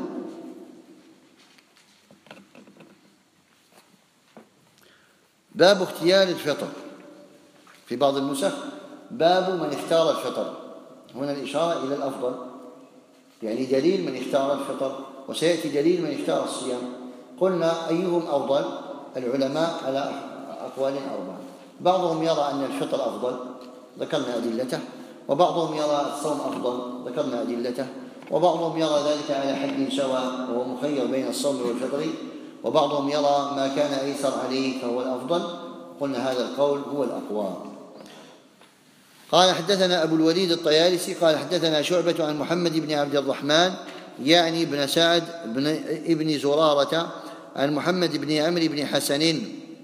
باب اختيار الفطر. في بعض النسخ باب من اختار الفطر، هنا الإشارة إلى الأفضل، يعني دليل من اختار الفطر، وسيأتي دليل من اختار الصيام. قلنا أيهم أفضل؟ العلماء على أقوال أربعة، بعضهم يرى أن الفطر أفضل، ذكرنا أدلته، وبعضهم يرى الصوم أفضل، ذكرنا أدلته، وبعضهم يرى ذلك على حد سواء وهو مخير بين الصوم والفطر، وبعضهم يرى ما كان أيسر عليه فهو الأفضل. قلنا هذا القول هو الأقوى. قال حدثنا أبو الوليد الطيالسي قال حدثنا شعبة عن محمد بن عبد الرحمن يعني بن سعد بن ابن زرارة عن محمد بن عمرو بن حسن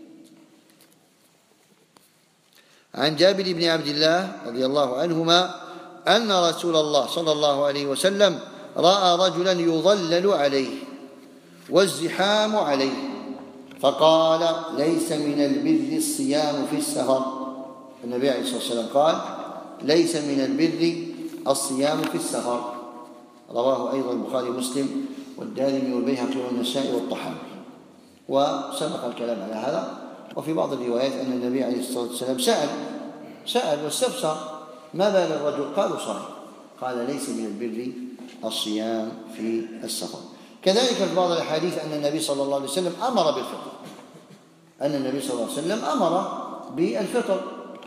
عن جابر بن عبد الله رضي الله عنهما أن رسول الله صلى الله عليه وسلم رأى رجلا يظلل عليه والزحام عليه، فقال: ليس من البر الصيام في السفر النبي عليه الصلاة والسلام قال: ليس من البر الصيام في السفر. رواه أيضا البخاري ومسلم والدارمي والبيهقي والنسائي والطحاوي. وسبق الكلام على هذا. وفي بعض الروايات أن النبي عليه الصلاة والسلام سأل سأل واستفسر: ما بال الرجل؟ قالوا: صائم. قال: ليس من البر الصيام في السفر. كذلك في بعض الأحاديث أن النبي صلى الله عليه وسلم أمر بالفطر أن النبي صلى الله عليه وسلم أمر بالفطر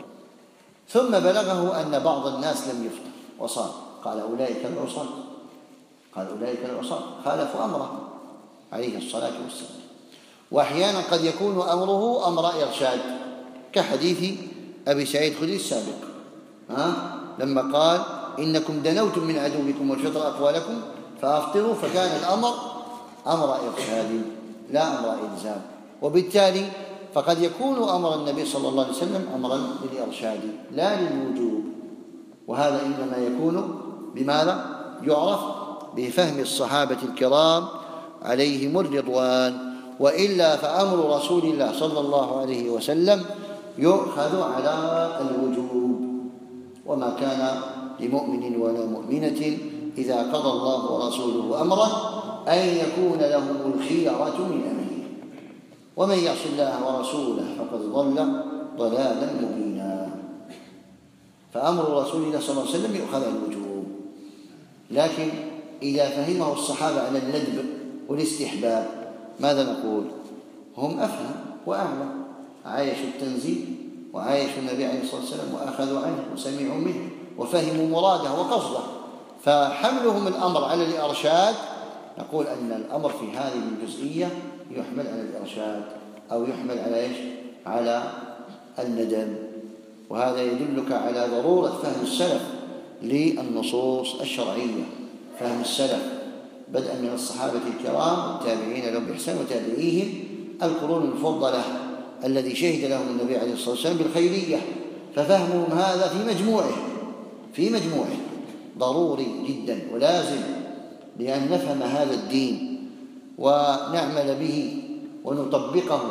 ثم بلغه أن بعض الناس لم يفطر وصام. قال: أولئك العصاة قال أولئك العصاة خالفوا أمره عليه الصلاة والسلام. وأحيانا قد يكون أمره أمر إرشاد، كحديث أبي سعيد الخدري السابق ها؟ لما قال: إنكم دنوتم من عدوكم والفطر أقوى لكم فأفطروا، فكان الأمر أمر إرشاد لا أمر إلزام. وبالتالي فقد يكون أمر النبي صلى الله عليه وسلم أمرا للإرشاد لا للوجوب، وهذا إنما يكون بماذا؟ يعرف بفهم الصحابة الكرام عليهم الرضوان. وإلا فأمر رسول الله صلى الله عليه وسلم يؤخذ على الوجوب، وما كان لمؤمن ولا مؤمنة إذا قضى الله ورسوله أمرا أن يكون لهم الخيرة من أمره، ومن يعص الله ورسوله فقد ضل ضلالا مبينا. فأمر رسول الله صلى الله عليه وسلم يؤخذ على الوجوب، لكن إذا فهمه الصحابة على الندب والاستحباب ماذا نقول؟ هم أفهم وأعلم، عايشوا التنزيل وعايشوا النبي عليه الصلاة والسلام وأخذوا عنه وسمعوا منه وفهموا مراده وقصده، فحملهم الأمر على الإرشاد نقول أن الأمر في هذه الجزئية يحمل على الإرشاد أو يحمل على إيش؟ على الندم. وهذا يدلك على ضرورة فهم السلف للنصوص الشرعية، فهم السلف بدءا من الصحابة الكرام والتابعين لهم بإحسان وتابعيهم القرون المفضلة الذي شهد لهم النبي عليه الصلاة والسلام بالخيرية، ففهمهم هذا في مجموعه في مجموعه ضروري جدا ولازم لأن نفهم هذا الدين ونعمل به ونطبقه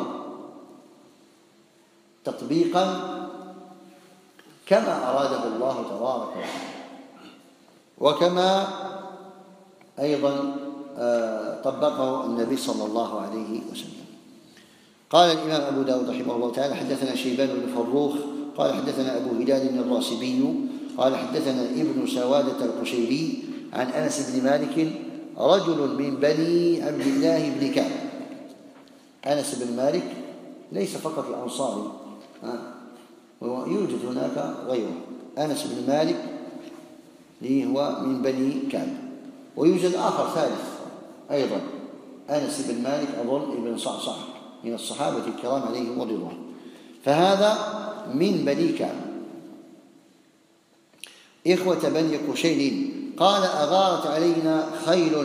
تطبيقا كما أراده الله تبارك وتعالى، وكما أيضا طبقه النبي صلى الله عليه وسلم. قال الإمام أبو داود رحمه الله تعالى: حدثنا شيبان بن فروخ قال حدثنا أبو هلال الراسبي قال حدثنا ابن سوادة القشيري عن أنس بن مالك رجل من بني عبد الله بن كعب. أنس بن مالك ليس فقط الأنصاري، ويوجد هناك غيره. أنس بن مالك اللي هو من بني كعب، ويوجد آخر ثالث أيضا أنس بن مالك أظن ابن صعصع من الصحابة الكرام عليهم الرضوان، فهذا من بني كعب إخوة بني قشير. قال: أغارت علينا خيل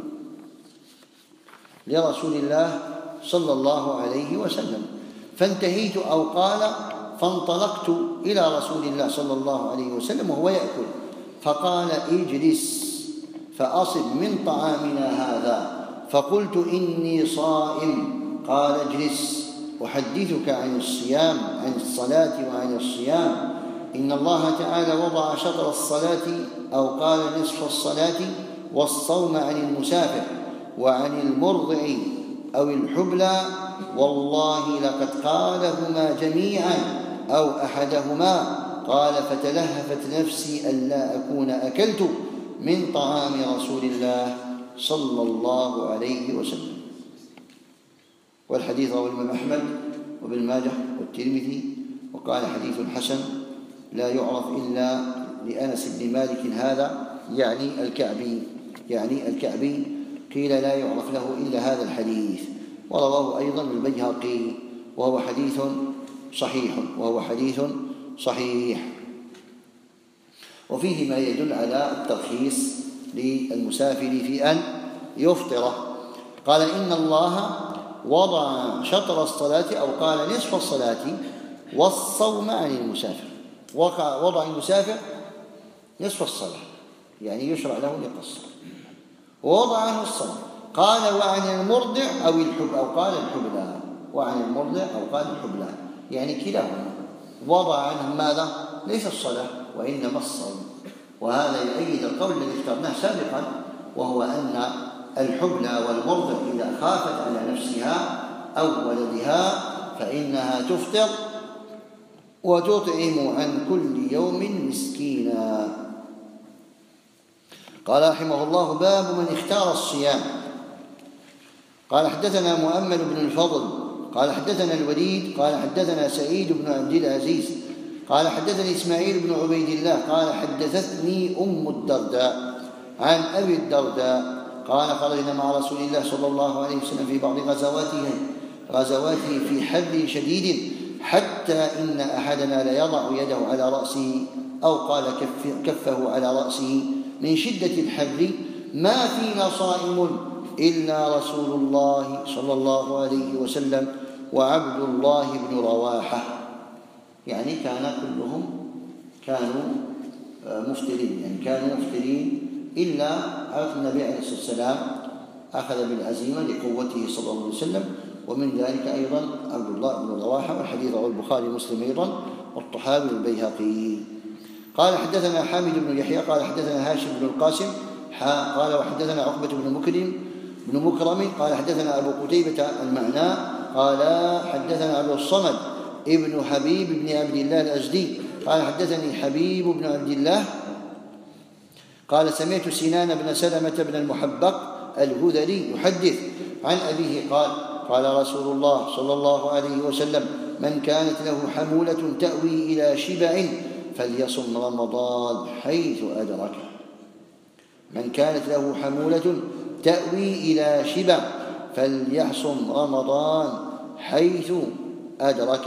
لرسول الله صلى الله عليه وسلم فانتهيت، أو قال فانطلقت إلى رسول الله صلى الله عليه وسلم وهو يأكل، فقال: اجلس فأصب من طعامنا هذا، فقلت: إني صائم. قال: اجلس أحدثك عن الصيام عن الصلاة وعن الصيام. إن الله تعالى وضع شطر الصلاة أو قال نصف الصلاة والصوم عن المسافر وعن المرضع أو الحبلى، والله لقد قالهما جميعا أو أحدهما. قال: فتلهفت نفسي ألا أكون أكلت من طعام رسول الله صلى الله عليه وسلم. والحديث رواه الإمام أحمد وابن ماجه والترمذي وقال: حديث حسن لا يعرف إلا لأنس بن مالك هذا، يعني الكعبي يعني الكعبي قيل لا يعرف له إلا هذا الحديث. ورواه أيضا البيهقي وهو حديث صحيح وهو حديث صحيح وفيه ما يدل على الترخيص للمسافر في أن يفطر. قال: إن الله وضع شطر الصلاة أو قال نصف الصلاة والصوم عن المسافر. وضع المسافر نصف الصلاة يعني يشرع له يقصر، ووضع عنه الصوم. قال: وعن المرضع أو الحب أو قال الحبلى وعن المرضع أو قال الحبلى يعني كلاهما وضع عنهم ماذا؟ ليس الصلاة وإنما الصوم. وهذا يؤيد القول الذي اخترناه سابقا، وهو أن الحبلى والمرضع إذا خافت على نفسها أو ولدها فإنها تفطر وتطعم عن كل يوم مسكينا. قال رحمه الله: باب من اختار الصيام. قال حدثنا مؤمل بن الفضل قال حدثنا الوليد قال حدثنا سعيد بن عبد العزيز قال حدثني إسماعيل بن عبيد الله قال حدثتني أم الدرداء عن أبي الدرداء قال: خرجنا مع رسول الله صلى الله عليه وسلم في بعض غزواته غزواته في حر شديد حتى إن أحدنا ليضع يده على رأسه أو قال كف كفه على رأسه من شدة الحر: ما فينا صائم إلا رسول الله صلى الله عليه وسلم وعبد الله بن رواحة. يعني كان كلهم كانوا مفطرين، يعني كانوا مفطرين إلا النبي عليه الصلاة والسلام أخذ بالعزيمة لقوته صلى الله عليه وسلم، ومن ذلك أيضا عبد الله بن رواحة، والحديث رواه البخاري ومسلم أيضا والطحاوي والبيهقي. قال حدثنا حامد بن يحيى قال حدثنا هاشم بن القاسم قال وحدثنا عقبة بن مكرم بن مكرم قال حدثنا أبو قتيبة المعنى قال حدثنا أبو الصمد ابن حبيب بن عبد الله الأزدي قال حدثني حبيب بن عبد الله قال سمعت سنان بن سلمة بن المحبق الهذلي يحدث عن أبيه قال: قال رسول الله صلى الله عليه وسلم: من كانت له حمولة تأوي إلى شبع فليصم رمضان حيث أدركه. من كانت له حمولة تأوي إلى شبع فليصم رمضان حيث أدركه.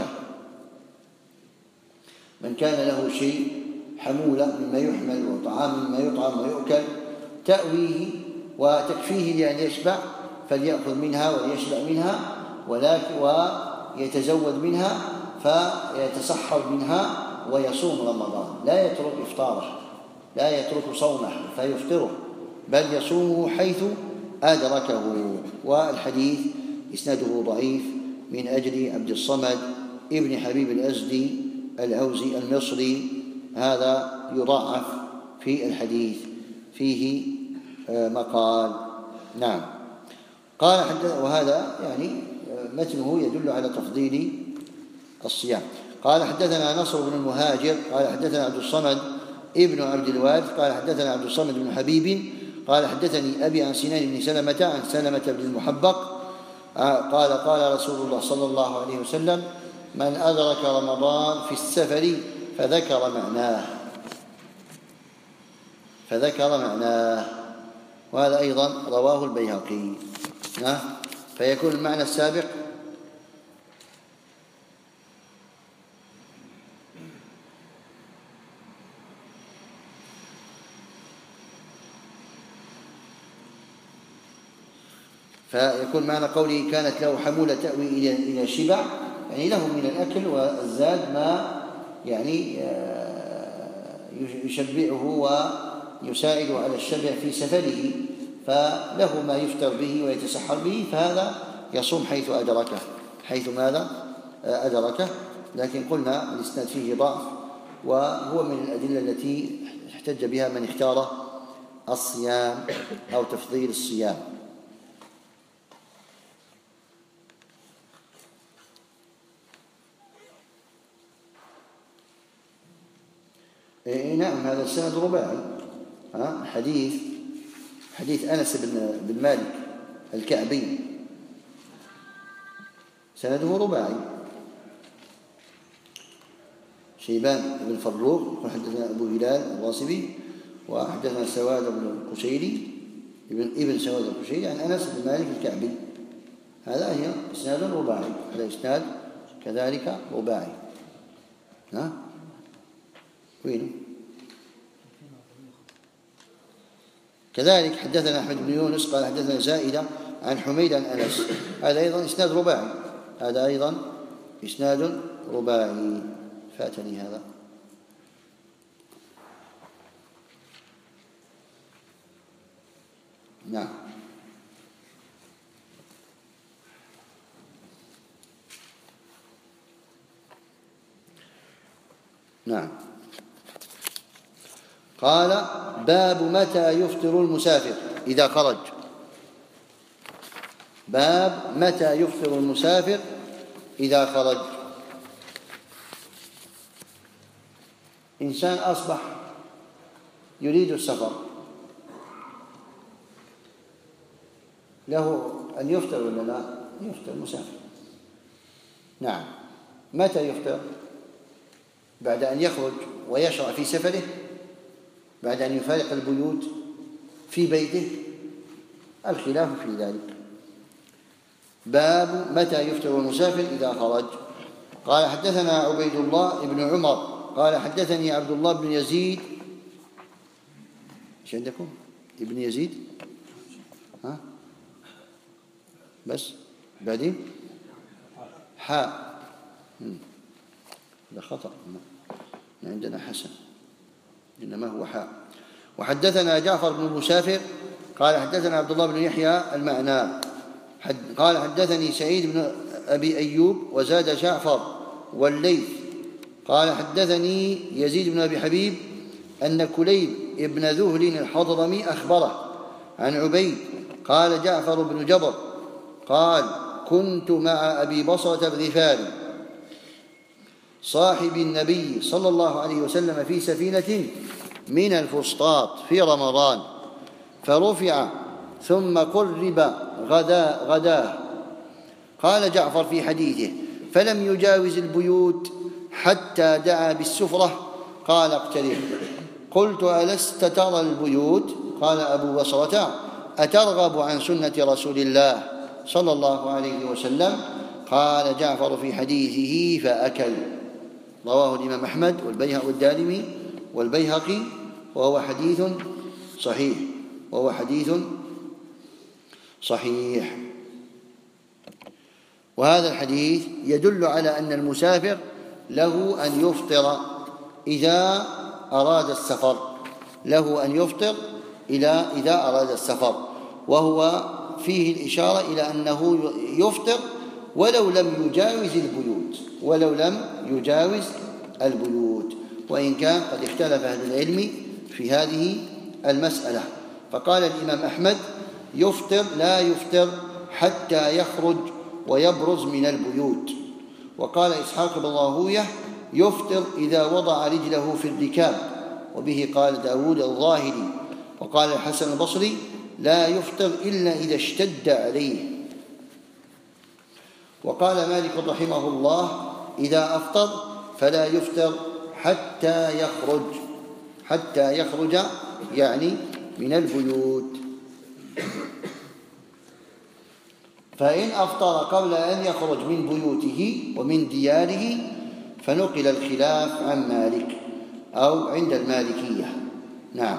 من كان له شيء حمولة مما يحمل وطعام مما يطعم ويؤكل تأويه وتكفيه لأن يشبع فليأخذ منها وليشبع منها، ولكن ويتزود منها فيتسحر منها ويصوم رمضان، لا يترك إفطاره، لا يترك صومه فيفطره، بل يصومه حيث أدركه. والحديث إسناده ضعيف من أجل عبد الصمد ابن حبيب الأزدي العوزي المصري، هذا يضاعف في الحديث، فيه مقال. نعم. قال وهذا يعني متنه يدل على تفضيل الصيام. قال حدثنا نصر بن المهاجر قال حدثنا عبد الصمد ابن عبد الوارث قال حدثنا عبد الصمد بن حبيب قال حدثني أبي عن سنان بن سلمة عن سلمة بن المحبق قال: قال رسول الله صلى الله عليه وسلم: من أدرك رمضان في السفر فذكر معناه فذكر معناه وهذا أيضا رواه البيهقي. فيكون المعنى السابق فيكون معنى قوله كانت له حمولة تأوي إلى إلى شبع، يعني له من الأكل والزاد ما يعني يشبعه ويساعد على الشبع في سفره، فله ما يفطر به ويتسحر به، فهذا يصوم حيث أدركه حيث ماذا أدركه. لكن قلنا الإسناد فيه ضعف، وهو من الأدلة التي احتج بها من اختار الصيام أو تفضيل الصيام. إيه نعم، هذا السند رباعي. ها حديث حديث أنس بن بن مالك الكعبي سنده رباعي. شيبان بن فروخ وحدثنا أبو هلال الواصبي وحدثنا سواد بن القشيري ابن ابن سواد القشيري عن أنس بن مالك الكعبي. هذا هي إسناد رباعي، هذا إسناد كذلك رباعي. ها وين كذلك حدثنا أحمد بن يونس قال حدثنا زائدة عن حميد عن أنس، هذا أيضا إسناد رباعي، هذا أيضا إسناد رباعي. فاتني هذا. نعم. نعم. قال: باب متى يفطر المسافر إذا خرج. باب متى يفطر المسافر إذا خرج. إنسان أصبح يريد السفر، له أن يفطر ولا لا؟ يفطر مسافر. نعم. متى يفطر؟ بعد أن يخرج ويشرع في سفره، بعد أن يفارق البيوت في بيته، الخلاف في ذلك. باب متى يفطر المسافر إذا خرج. قال: حدثنا عبيد الله بن عمر قال: حدثني عبد الله بن يزيد. ايش عندكم؟ ابن يزيد؟ ها؟ بس بعدين حاء، هذا خطأ، عندنا حسن، إنما هو حاء. وحدثنا جعفر بن المسافر قال: حدثنا عبد الله بن يحيى المعنى حد قال: حدثني سعيد بن أبي أيوب وزاد جعفر والليث قال: حدثني يزيد بن أبي حبيب أن كليب ابن ذهل الحضرمي أخبره عن عبيد قال: جعفر بن جبر قال: كنت مع أبي بصرة الغفاري صاحب النبي صلى الله عليه وسلم في سفينة من الفسطاط في رمضان، فرفع ثم قرب غدا غداه. قال جعفر في حديثه: فلم يجاوز البيوت حتى دعا بالسفرة، قال: اقترب. قلت: ألست ترى البيوت؟ قال أبو بصرة: أترغب عن سنة رسول الله صلى الله عليه وسلم؟ قال جعفر في حديثه: فأكل. رواه الإمام أحمد والبيهقي والدارمي والبيهقي، وهو حديث صحيح وهو حديث صحيح. وهذا الحديث يدل على أن المسافر له أن يفطر إذا أراد السفر، له أن يفطر إلى إذا أراد السفر، وهو فيه الإشارة إلى أنه يفطر ولو لم يجاوز البيوت ولو لم يجاوز البيوت وإن كان قد اختلف أهل العلم في هذه المسألة. فقال الإمام أحمد: يفطر لا يفطر حتى يخرج ويبرز من البيوت. وقال إسحاق بن راهويه: يفطر إذا وضع رجله في الركاب، وبه قال داود الظاهري. وقال الحسن البصري: لا يفطر إلا إذا اشتد عليه. وقال مالك رحمه الله: إذا أفطر فلا يفطر حتى يخرج حتى يخرج يعني من البيوت. فإن أفطر قبل أن يخرج من بيوته ومن دياره فنقل الخلاف عن مالك أو عند المالكية. نعم.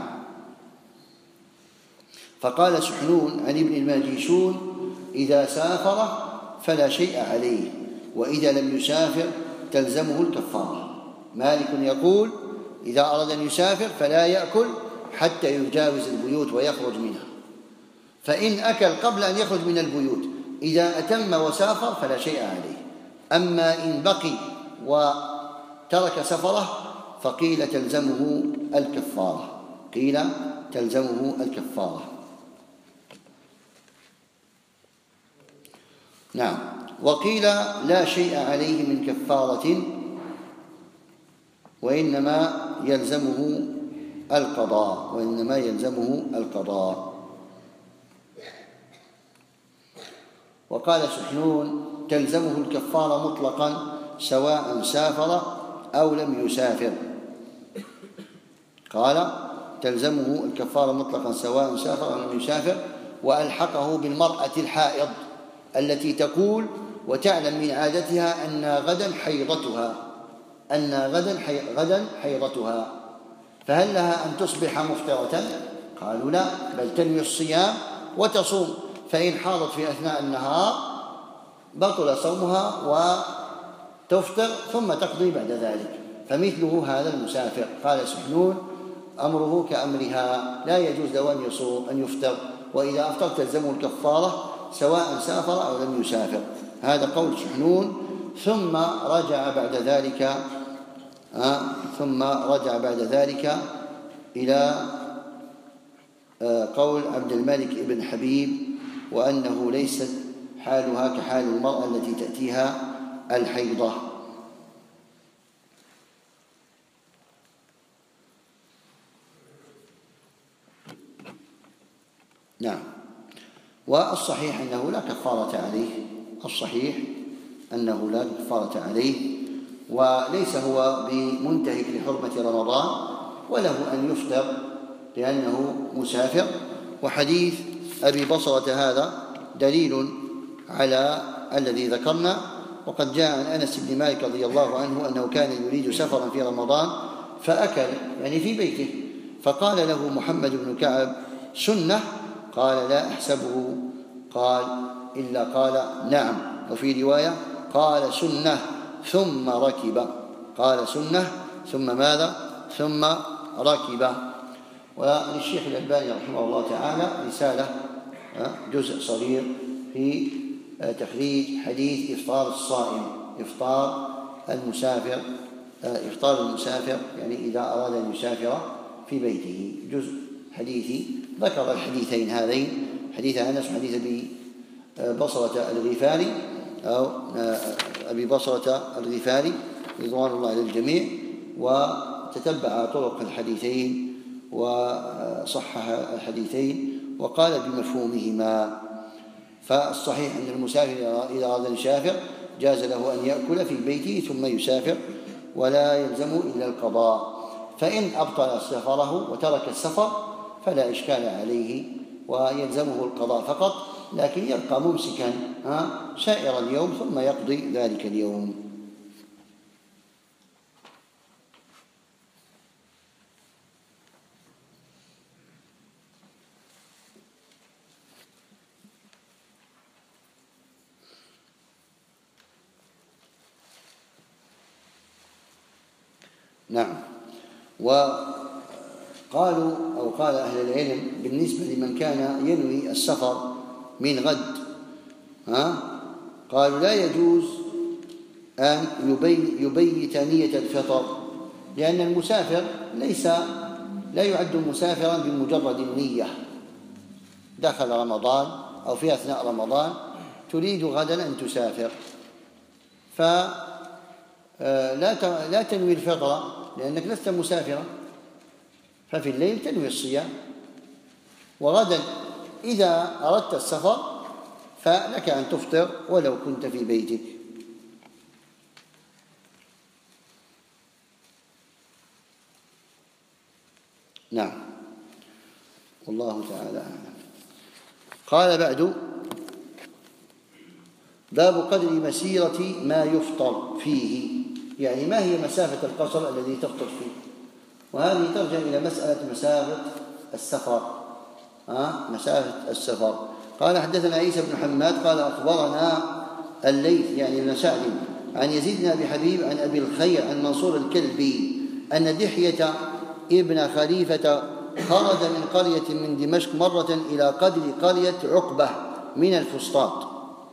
فقال سحنون عن ابن الماجشون: إذا سافر فلا شيء عليه، وإذا لم يسافر تلزمه الكفارة. مالك يقول: إذا أراد أن يسافر فلا يأكل حتى يجاوز البيوت ويخرج منها، فإن أكل قبل أن يخرج من البيوت إذا أتم وسافر فلا شيء عليه. أما إن بقي وترك سفره فقيل تلزمه الكفارة قيل تلزمه الكفارة. نعم. وقيل لا شيء عليه من كفارة، وإنما يلزمه القضاء وإنما يلزمه القضاء. وقال سحنون: تلزمه الكفارة مطلقا سواء سافر أو لم يسافر. قال: تلزمه الكفارة مطلقا سواء سافر أو لم يسافر. وألحقه بالمرأة الحائض التي تقول وتعلم من عادتها أن غدا حيضتها أن غدا حي... غدا حيضتها فهل لها أن تصبح مفطرة؟ قالوا: لا، بل تنوي الصيام وتصوم، فإن حاضت في أثناء النهار بطل صومها وتفطر ثم تقضي بعد ذلك، فمثله هذا المسافر. قال سحنون: أمره كأمرها، لا يجوز له أن يصوم أن يفطر، وإذا أفطر تلزمه الكفارة سواء سافر أو لم يسافر. هذا قول سحنون. ثم رجع بعد ذلك آه ثم رجع بعد ذلك إلى آه قول عبد الملك بن حبيب وأنه ليست حالها كحال المرأة التي تأتيها الحيضة. نعم. والصحيح أنه لا كفارة عليه، الصحيح أنه لا كفارة عليه، وليس هو بمنتهك لحرمة رمضان، وله أن يفطر لأنه مسافر. وحديث أبي بصرة هذا دليل على الذي ذكرنا. وقد جاء عن أنس بن مالك رضي الله عنه أنه كان يريد سفرا في رمضان فأكل يعني في بيته، فقال له محمد بن كعب: سنة؟ قال: لا أحسبه. قال: إلا قال: نعم. وفي رواية قال: سنة ثم ركب. قال: سنة ثم ماذا؟ ثم ركب. وللشيخ الألباني رحمه الله تعالى رسالة جزء صغير في تخريج حديث إفطار الصائم، إفطار المسافر، إفطار المسافر يعني إذا أراد أن يسافر في بيته، جزء حديثي ذكر الحديثين هذين، حديث أنس وحديث أبي بصرة الغفاري أو أبي بصرة الغفاري رضوان الله على الجميع، وتتبع طرق الحديثين وصحح الحديثين وقال بمفهومهما. فالصحيح أن المسافر إذا أراد أن يسافر جاز له أن يأكل في بيته ثم يسافر ولا يلزم إلا القضاء. فإن أبطل سفره وترك السفر فلا إشكال عليه ويلزمه القضاء فقط، لكن يبقى ممسكا سائر اليوم ثم يقضي ذلك اليوم. نعم. وقالوا أو قال أهل العلم بالنسبة لمن كان ينوي السفر من غد، ها قالوا لا يجوز أن يبيت نية الفطر، لأن المسافر ليس لا يعد مسافرا بمجرد النية. دخل رمضان أو في أثناء رمضان تريد غدا أن تسافر، فلا لا تنوي الفطر لأنك لست مسافرا، ففي الليل تنوي الصيام، وغدا إذا أردت السفر فلك أن تفطر ولو كنت في بيتك. نعم، والله تعالى أعلم. قال بعد: باب قدر مسيرة ما يفطر فيه، يعني ما هي مسافة القصر الذي تفطر فيه، وهذه ترجع إلى مسألة مسافة السفر. ها مسافة السفر. قال: حدثنا عيسى بن حماد قال: أخبرنا الليث يعني بن سعد عن يزيد بن أبي حبيب عن أبي الخير عن منصور الكلبي أن دحية ابن خليفة خرج من قرية من دمشق مرة إلى قدر قرية عقبة من الفسطاط،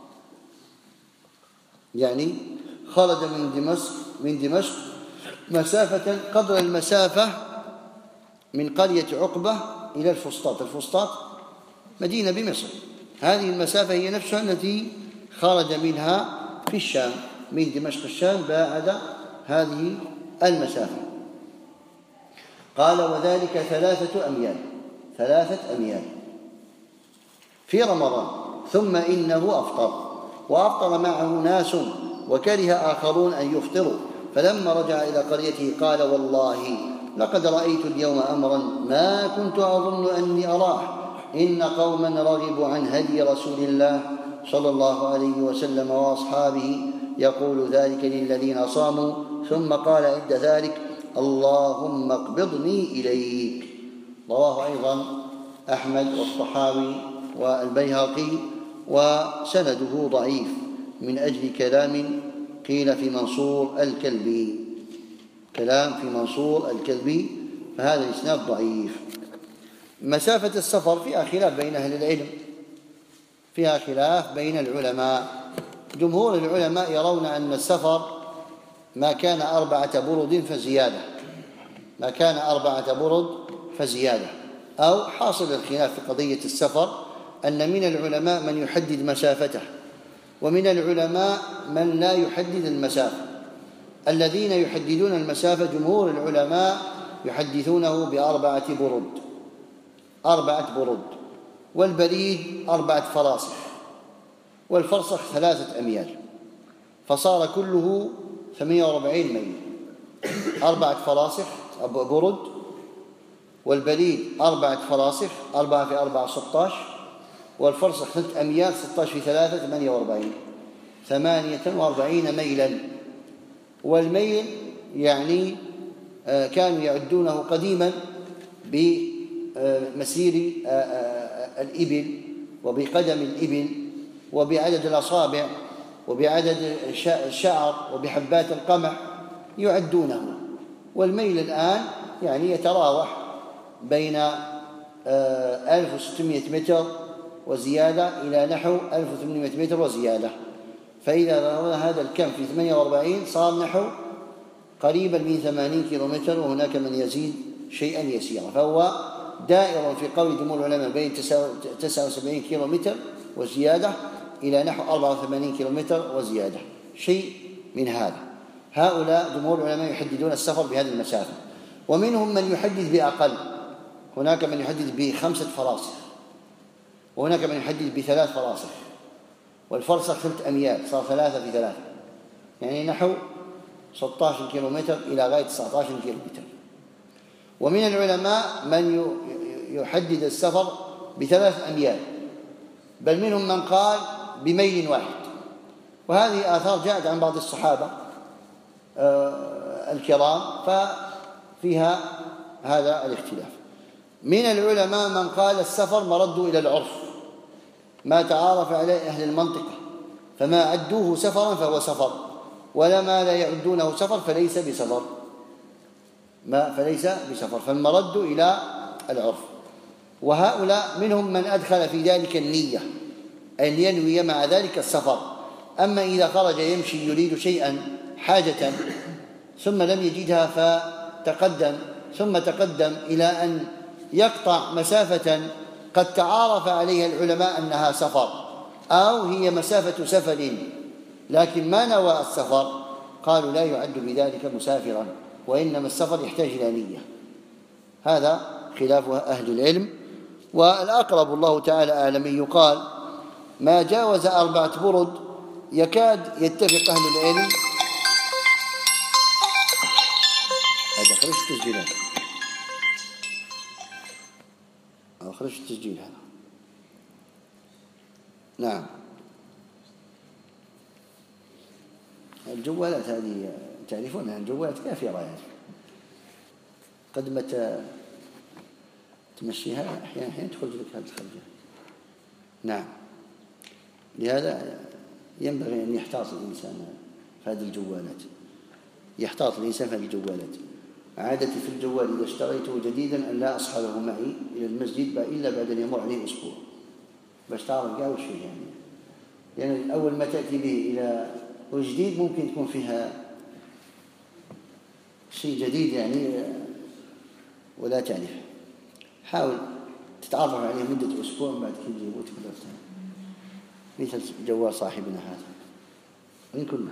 يعني خرج من دمشق من دمشق مسافة قدر المسافة من قرية عقبة إلى الفسطاط. الفسطاط مدينة بمصر، هذه المسافة هي نفسها التي خرج منها في الشام، من دمشق الشام باعد هذه المسافة. قال: وذلك ثلاثة أميال ثلاثة أميال في رمضان، ثم إنه أفطر وأفطر معه ناس وكره آخرون أن يفطروا، فلما رجع إلى قريته قال: والله لقد رأيت اليوم أمرا ما كنت أظن أني أراه، إن قوما رغبوا عن هدي رسول الله صلى الله عليه وسلم وأصحابه، يقول ذلك للذين صاموا، ثم قال عند ذلك: اللهم اقبضني إليك. رواه أيضا أحمد والطحاوي والبيهقي، وسنده ضعيف من أجل كلام قيل في منصور الكلبي، كلام في منصور الكلبي، فهذا الإسناد ضعيف. مسافة السفر فيها خلاف بين أهل العلم، فيها خلاف بين العلماء. جمهور العلماء يرون أن السفر ما كان أربعة برد فزيادة، ما كان أربعة برد فزيادة. أو حاصل الخلاف في قضية السفر أن من العلماء من يحدد مسافته، ومن العلماء من لا يحدد المسافة. الذين يحددون المسافة جمهور العلماء يحدثونه بأربعة برد، أربعة برد، والبريد أربعة فراسخ، والفرسخ ثلاثة أميال، فصار كله ثمانية وأربعين ميل. أربعة فراسخ برد، والبريد أربعة فراسخ، أربعة في أربعة ستة عشر، والفرسخ ثلاثة أميال، ستة عشر في ثلاثة ثمانية وأربعين، ثمانية وأربعين ميلا. والميل يعني كانوا يعدونه قديما بمسير الإبل وبقدم الإبل وبعدد الأصابع وبعدد الشعر وبحبات القمح يعدونه. والميل الآن يعني يتراوح بين ألف وستمائة متر وزيادة إلى نحو ألف وثمانمائة متر وزيادة. فإذا ضربنا هذا الكم في ثمانية وأربعين صار نحو قريبا من ثمانين كيلومتر، وهناك من يزيد شيئا يسيرا. فهو دائر في قول جمهور العلماء بين تسعة وسبعين كيلومتر وزيادة إلى نحو أربعة وثمانين كيلومتر وزيادة، شيء من هذا. هؤلاء جمهور العلماء يحددون السفر بهذه المسافة. ومنهم من يحدد بأقل، هناك من يحدد بخمسة فراسخ، وهناك من يحدد بثلاث فراسخ، والفرسخ ثلاث أميال، صار ثلاثة في ثلاثة، يعني نحو ستة عشر كيلومتر إلى غاية تسعة عشر كيلومتر. ومن العلماء من يحدد السفر بثلاث أميال، بل منهم من قال بميل واحد. وهذه آثار جاءت عن بعض الصحابة الكرام ففيها هذا الاختلاف. من العلماء من قال السفر مرد إلى العرف، ما تعارف عليه أهل المنطقة، فما عدوه سفرا فهو سفر، ولما لا يعدونه سفر فليس بسفر، ما فليس بسفر، فالمرد إلى العرف. وهؤلاء منهم من أدخل في ذلك النية، أن ينوي مع ذلك السفر. أما إذا خرج يمشي يريد شيئا حاجة ثم لم يجدها فتقدم، ثم تقدم إلى أن يقطع مسافة قد تعارف عليها العلماء أنها سفر، أو هي مسافة سفر لكن ما نوى السفر، قالوا لا يعد بذلك مسافرا، وإنما السفر يحتاج إلى نية. هذا خلاف أهل العلم. والأقرب الله تعالى أعلم يقال ما جاوز أربعة برد يكاد يتفق أهل العلم. هذا خرج التسجيل، هذا خرج التسجيل هذا. نعم، الجوالات هذه تعرفونها، الجوالات كافية يعني، قد ما تمشيها أحيانا أحيانا تخرج لك هذه الخرجة. نعم، لهذا ينبغي أن يحتاط الإنسان في هذه الجوالات، يحتاط الإنسان في هذه الجوالات. عادتي في الجوال إذا اشتريته جديدا أن لا أصحبه معي إلى المسجد إلا بعد أن يمر عليه أسبوع، باش تعرف أول شيء يعني، لأن يعني أول ما تأتي به إلى وجديد ممكن تكون فيها شيء جديد يعني ولا تعرف. حاول تتعرف عليه مدة أسبوع بعد كل جيبه وتقدر مثل جوال صاحبنا هذا. إن كنا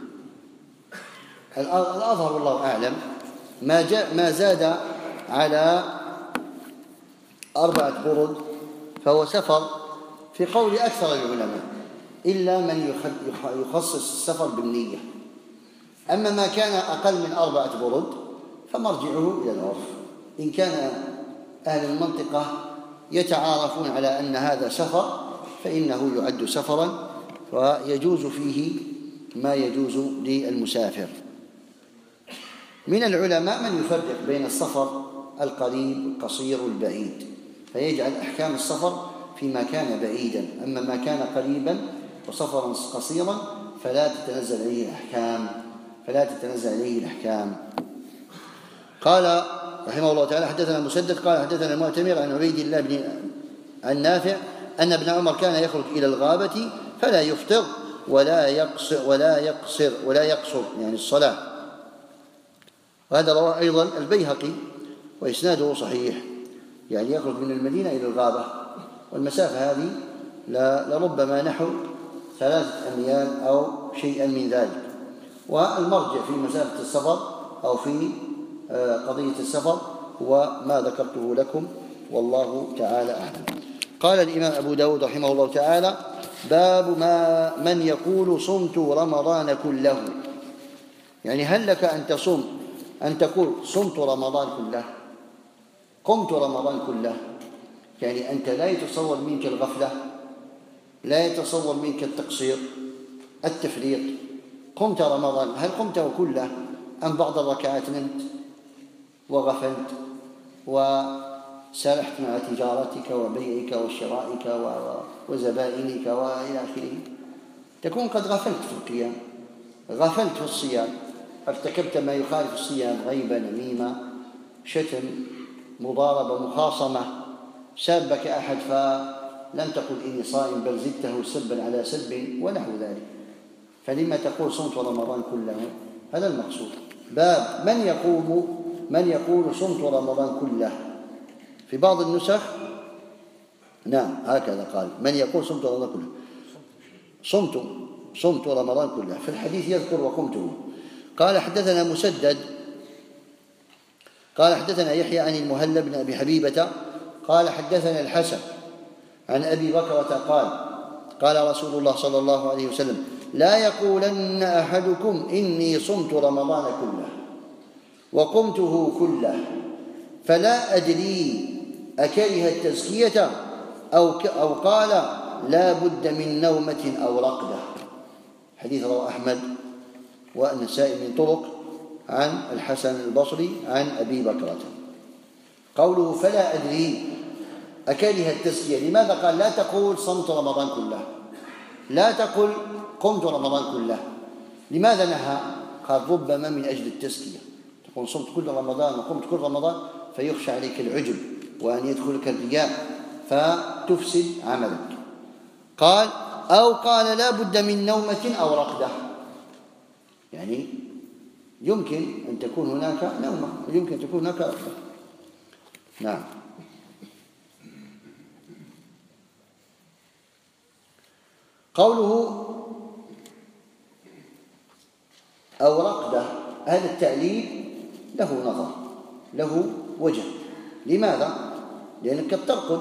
الأظهر والله أعلم ما جاء ما زاد على أربعة برد فهو سفر في قول أكثر العلماء، إلا من يخصص السفر بالنية. أما ما كان أقل من أربعة برد فمرجعه إلى العرف. إن كان أهل المنطقة يتعارفون على أن هذا سفر فإنه يعد سفرا، ويجوز فيه ما يجوز للمسافر. من العلماء من يفرق بين السفر القريب والقصير والبعيد، فيجعل أحكام السفر فيما كان بعيدا، أما ما كان قريبا وسفرا قصيرا فلا تتنزل عليه الأحكام فلا تتنزل عليه الأحكام. قال رحمه الله تعالى حدثنا مسدد قال حدثنا المعتمر عن عبيد الله بن النافع أن ابن عمر كان يخرج إلى الغابة فلا يفطر ولا يقصر ولا يقصر ولا يقصر يعني الصلاة وهذا رواه أيضا البيهقي وإسناده صحيح، يعني يخرج من المدينة إلى الغابة، والمسافة هذه لربما نحو ثلاثة أميال أو شيئا من ذلك. والمرجع في مسافة السفر أو في قضية السفر هو ما ذكرته لكم، والله تعالى أعلم. قال الإمام أبو داود رحمه الله تعالى: باب ما من يقول صمت رمضان كله. يعني هل لك أن تصوم أن تقول صمت رمضان كله، قمت رمضان كله؟ يعني أنت لا يتصور منك الغفلة، لا يتصور منك التقصير، التفريط. قمت رمضان، هل قمته كله أم بعض الركعات نمت وغفلت وسرحت مع تجارتك وبيعك وشرائك وزبائنك وإلى آخره؟ تكون قد غفلت في القيام، غفلت في الصيام، ارتكبت ما يخالف الصيام: غيبة، نميمة، شتم، مضاربة، مخاصمة، سابك أحد فلم تقل إني صائم بل زدته سبا على سب ونحو ذلك. فلما تقول صمت رمضان كله؟ هذا المقصود. باب من يقوم من يقول صمت رمضان كله. في بعض النسخ نعم هكذا قال: من يقول صمت رمضان كله، صمت صمت رمضان كله. في الحديث يذكر وقمته. قال: حدثنا مسدد قال حدثنا يحيى عن المهلب بن أبي حبيبة قال حدثنا الحسن عن أبي بكرة قال: قال رسول الله صلى الله عليه وسلم: لا يقولن أحدكم إني صمت رمضان كله وقمته كله فلا أدري أكره التزكية أو أو قال لا بد من نومة أو رقدة. حديث رواه أحمد والنسائي من طرق عن الحسن البصري عن أبي بكرة. قوله فلا أدري أكره التزكية، لماذا قال لا تقول صمت رمضان كله، لا تقل قمت رمضان كله؟ لماذا نهى؟ قال ربما من أجل التزكية، تقول صمت كل رمضان وقمت كل رمضان فيخشى عليك العجب وأن يدخلك الرياء فتفسد عملك. قال أو قال لا بد من نومة أو رقدة، يعني يمكن أن تكون هناك نومة ويمكن أن تكون هناك رقدة. نعم. قوله أو رقدة، هذا التعليل له نظر، له وجه. لماذا؟ لأنك قد ترقد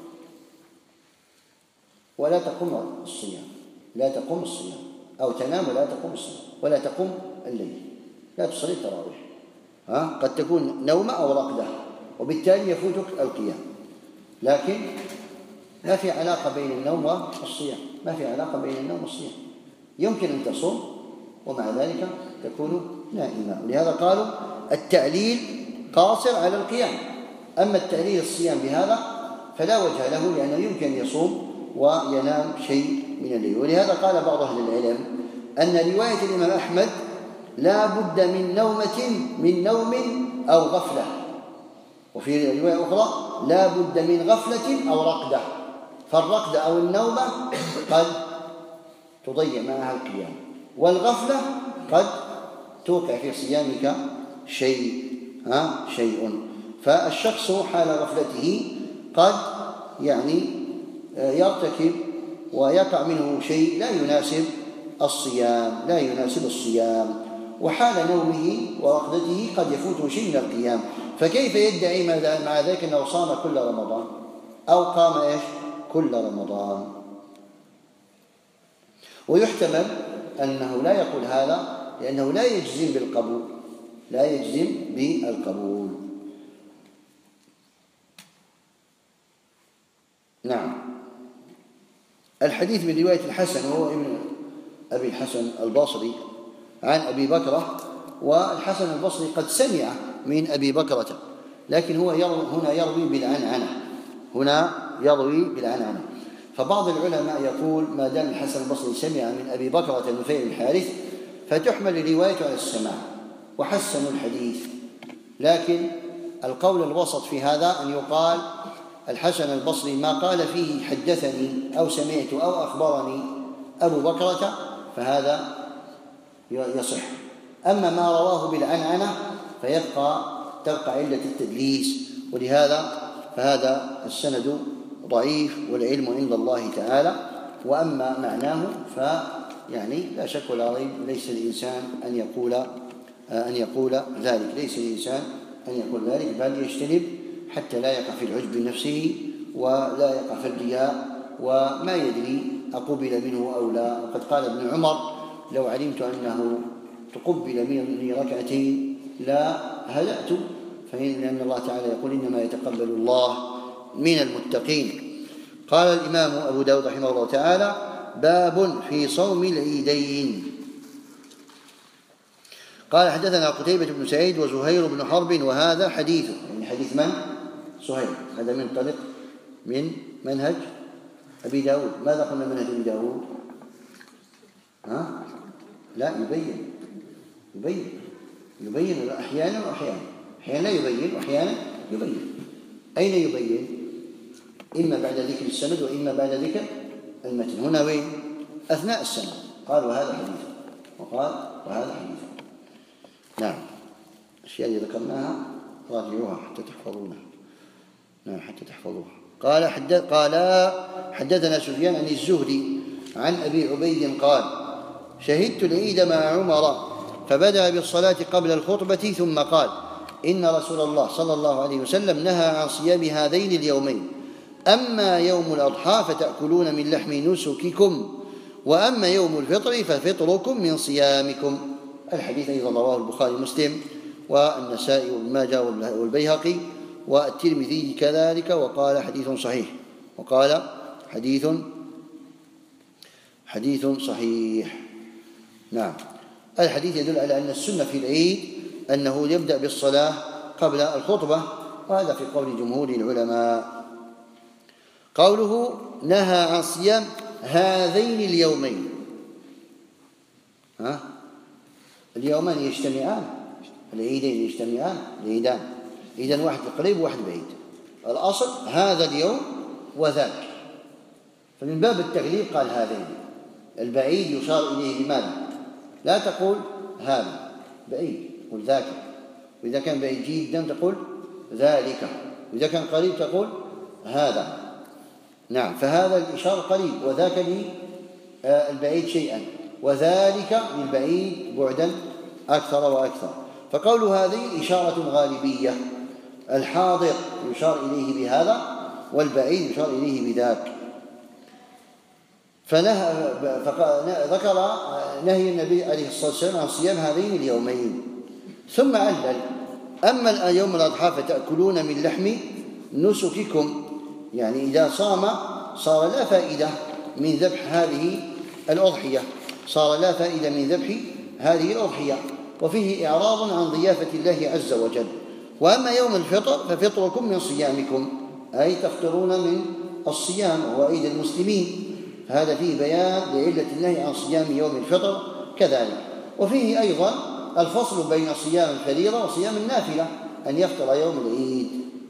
ولا تقوم الصيام، لا تقوم الصيام، أو تنام ولا تقوم الصيام، ولا تقوم الليل، لا تصلي التراويح. ها؟ قد تكون نومة أو رقدة وبالتالي يفوتك القيام، لكن ما في علاقة بين النوم والصيام، ما في علاقة بين النوم والصيام. يمكن أن تصوم ومع ذلك تكون نائما. ولهذا قالوا التعليل قاصر على القيام، أما التعليل الصيام بهذا فلا وجه له، لأنه يمكن أن يصوم وينام شيء من الليل. ولهذا قال بعض أهل العلم أن رواية الإمام أحمد لا بد من نومة من نوم أو غفلة، وفي رواية أخرى لا بد من غفلة أو رقدة، فالرقدة أو النومة قد تضيع معها القيام، والغفلة قد توقع في صيامك شيء ها شيء. فالشخص حال غفلته قد يعني يرتكب ويقع منه شيء لا يناسب الصيام، لا يناسب الصيام، وحال نومه ورقدته قد يفوته شيء من القيام. فكيف يدعي مع ذلك أنه صام كل رمضان أو قام إيش كل رمضان؟ ويحتمل أنه لا يقول هذا لأنه لا يجزم بالقبول، لا يجزم بالقبول. نعم. الحديث من رواية الحسن وهو ابن أبي الحسن البصري عن أبي بكرة، والحسن البصري قد سمع من أبي بكرة، لكن هو يروي هنا يروي بالعنعنة، هنا يروي بالعنعنة. فبعض العلماء يقول ما دام الحسن البصري سمع من أبي بكرة نفيع بن الحارث فتحمل الرواية على السماع وحسنوا الحديث. لكن القول الوسط في هذا أن يقال الحسن البصري ما قال فيه حدثني أو سمعت أو أخبرني أبو بكرة فهذا يصح، أما ما رواه بالعنعنة فيبقى تبقى علة التدليس، ولهذا فهذا السند ضعيف والعلم عند الله تعالى. وأما معناه فيعني لا شك ولا ريب ليس الإنسان أن يقول أن يقول ذلك، ليس الإنسان أن يقول ذلك، بل يجتنب حتى لا يقع في العجب بنفسه ولا يقع في الرياء وما يدري أقبل منه أو لا. وقد قال ابن عمر: لو علمت أنه تقبل مني ركعتين لا هدأت، فإن الله تعالى يقول: إنما يتقبل الله من المتقين. قال الإمام أبو داود رحمه الله تعالى: باب في صوم العيدين. قال: حدثنا قتيبة بن سعيد وزهير بن حرب، وهذا حديث، يعني حديث من؟ زهير. هذا من طريق من منهج أبي داود. ماذا قلنا منهج أبي داود؟ ها؟ لا، يبين يبين يبين أحيانا وأحيانا، أحيانا لا يبين وأحيانا يبين. أين يبين؟ إما بعد ذكر السند وإما بعد ذكر المتن. هنا وين؟ أثناء السند قال: وهذا حديث، وقال: وهذا حديث. نعم، الأشياء اللي ذكرناها راجعوها حتى تحفظونها. نعم، حتى تحفظوها. قال حدث قال حدثنا سفيان عن الزهري عن أبي عبيد قال: شهدت العيد مع عمر فبدأ بالصلاة قبل الخطبة ثم قال: إن رسول الله صلى الله عليه وسلم نهى عن صيام هذين اليومين، أما يوم الأضحى فتأكلون من لحم نسككم، وأما يوم الفطر ففطركم من صيامكم. الحديث أيضا رواه البخاري ومسلم والنسائي وابن ماجه والبيهقي والترمذي كذلك، وقال حديث صحيح، وقال حديث حديث صحيح. نعم، الحديث يدل على أن السنة في العيد أنه يبدأ بالصلاة قبل الخطبة، وهذا في قول جمهور العلماء. قوله: نهى عن صيام هذين اليومين، ها؟ اليومان يجتمعان، العيدين يجتمعان، العيدان، عيدان واحد قريب وواحد بعيد. الأصل هذا اليوم وذاك، فمن باب التغليب قال هذين. البعيد يشار إليه لماذا؟ لا تقول هذا بعيد، قل ذاك. وإذا كان بعيد جدا تقول ذلك، وإذا كان قريب تقول هذا. نعم، فهذا الإشارة قريب، وذاك للبعيد شيئا، وذلك للبعيد بعدا أكثر وأكثر. فقول هذه إشارة غالبية، الحاضر يشار إليه بهذا والبعيد يشار إليه بذاك. فذكر نهي النبي عليه الصلاة والسلام عن صيام هذين اليومين، ثم علل: أما يوم الأضحى فتأكلون من لحم نسككم، يعني إذا صام صار لا فائدة من ذبح هذه الأضحية، صار لا فائدة من ذبح هذه الأضحية، وفيه إعراض عن ضيافة الله عز وجل. وأما يوم الفطر ففطركم من صيامكم، أي تفطرون من الصيام وهو عيد المسلمين، هذا فيه بيان لعلة النهي عن صيام يوم الفطر كذلك. وفيه أيضا الفصل بين صيام الفريضة وصيام النافلة، أن يفطر يوم العيد.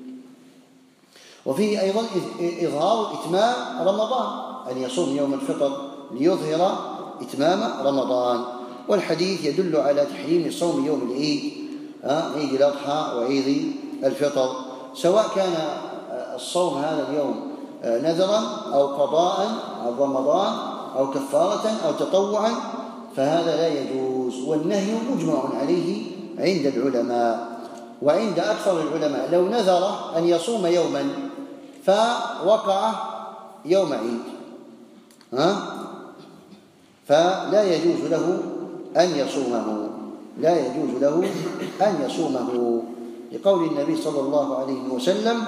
وفيه أيضا إظهار إتمام رمضان، أن يصوم يوم الفطر ليظهر إتمام رمضان. والحديث يدل على تحريم صوم يوم العيد، عيد الأضحى وعيد الفطر، سواء كان الصوم هذا اليوم نذرا أو قضاء عن رمضان أو كفارة أو تطوعا، فهذا لا يجوز. والنهي مجمع عليه عند العلماء وعند أكثر العلماء. لو نذر أن يصوم يوما فوقع يوم عيد، ها؟ فلا يجوز له أن يصومه، لا يجوز له أن يصومه، لقول النبي صلى الله عليه وسلم: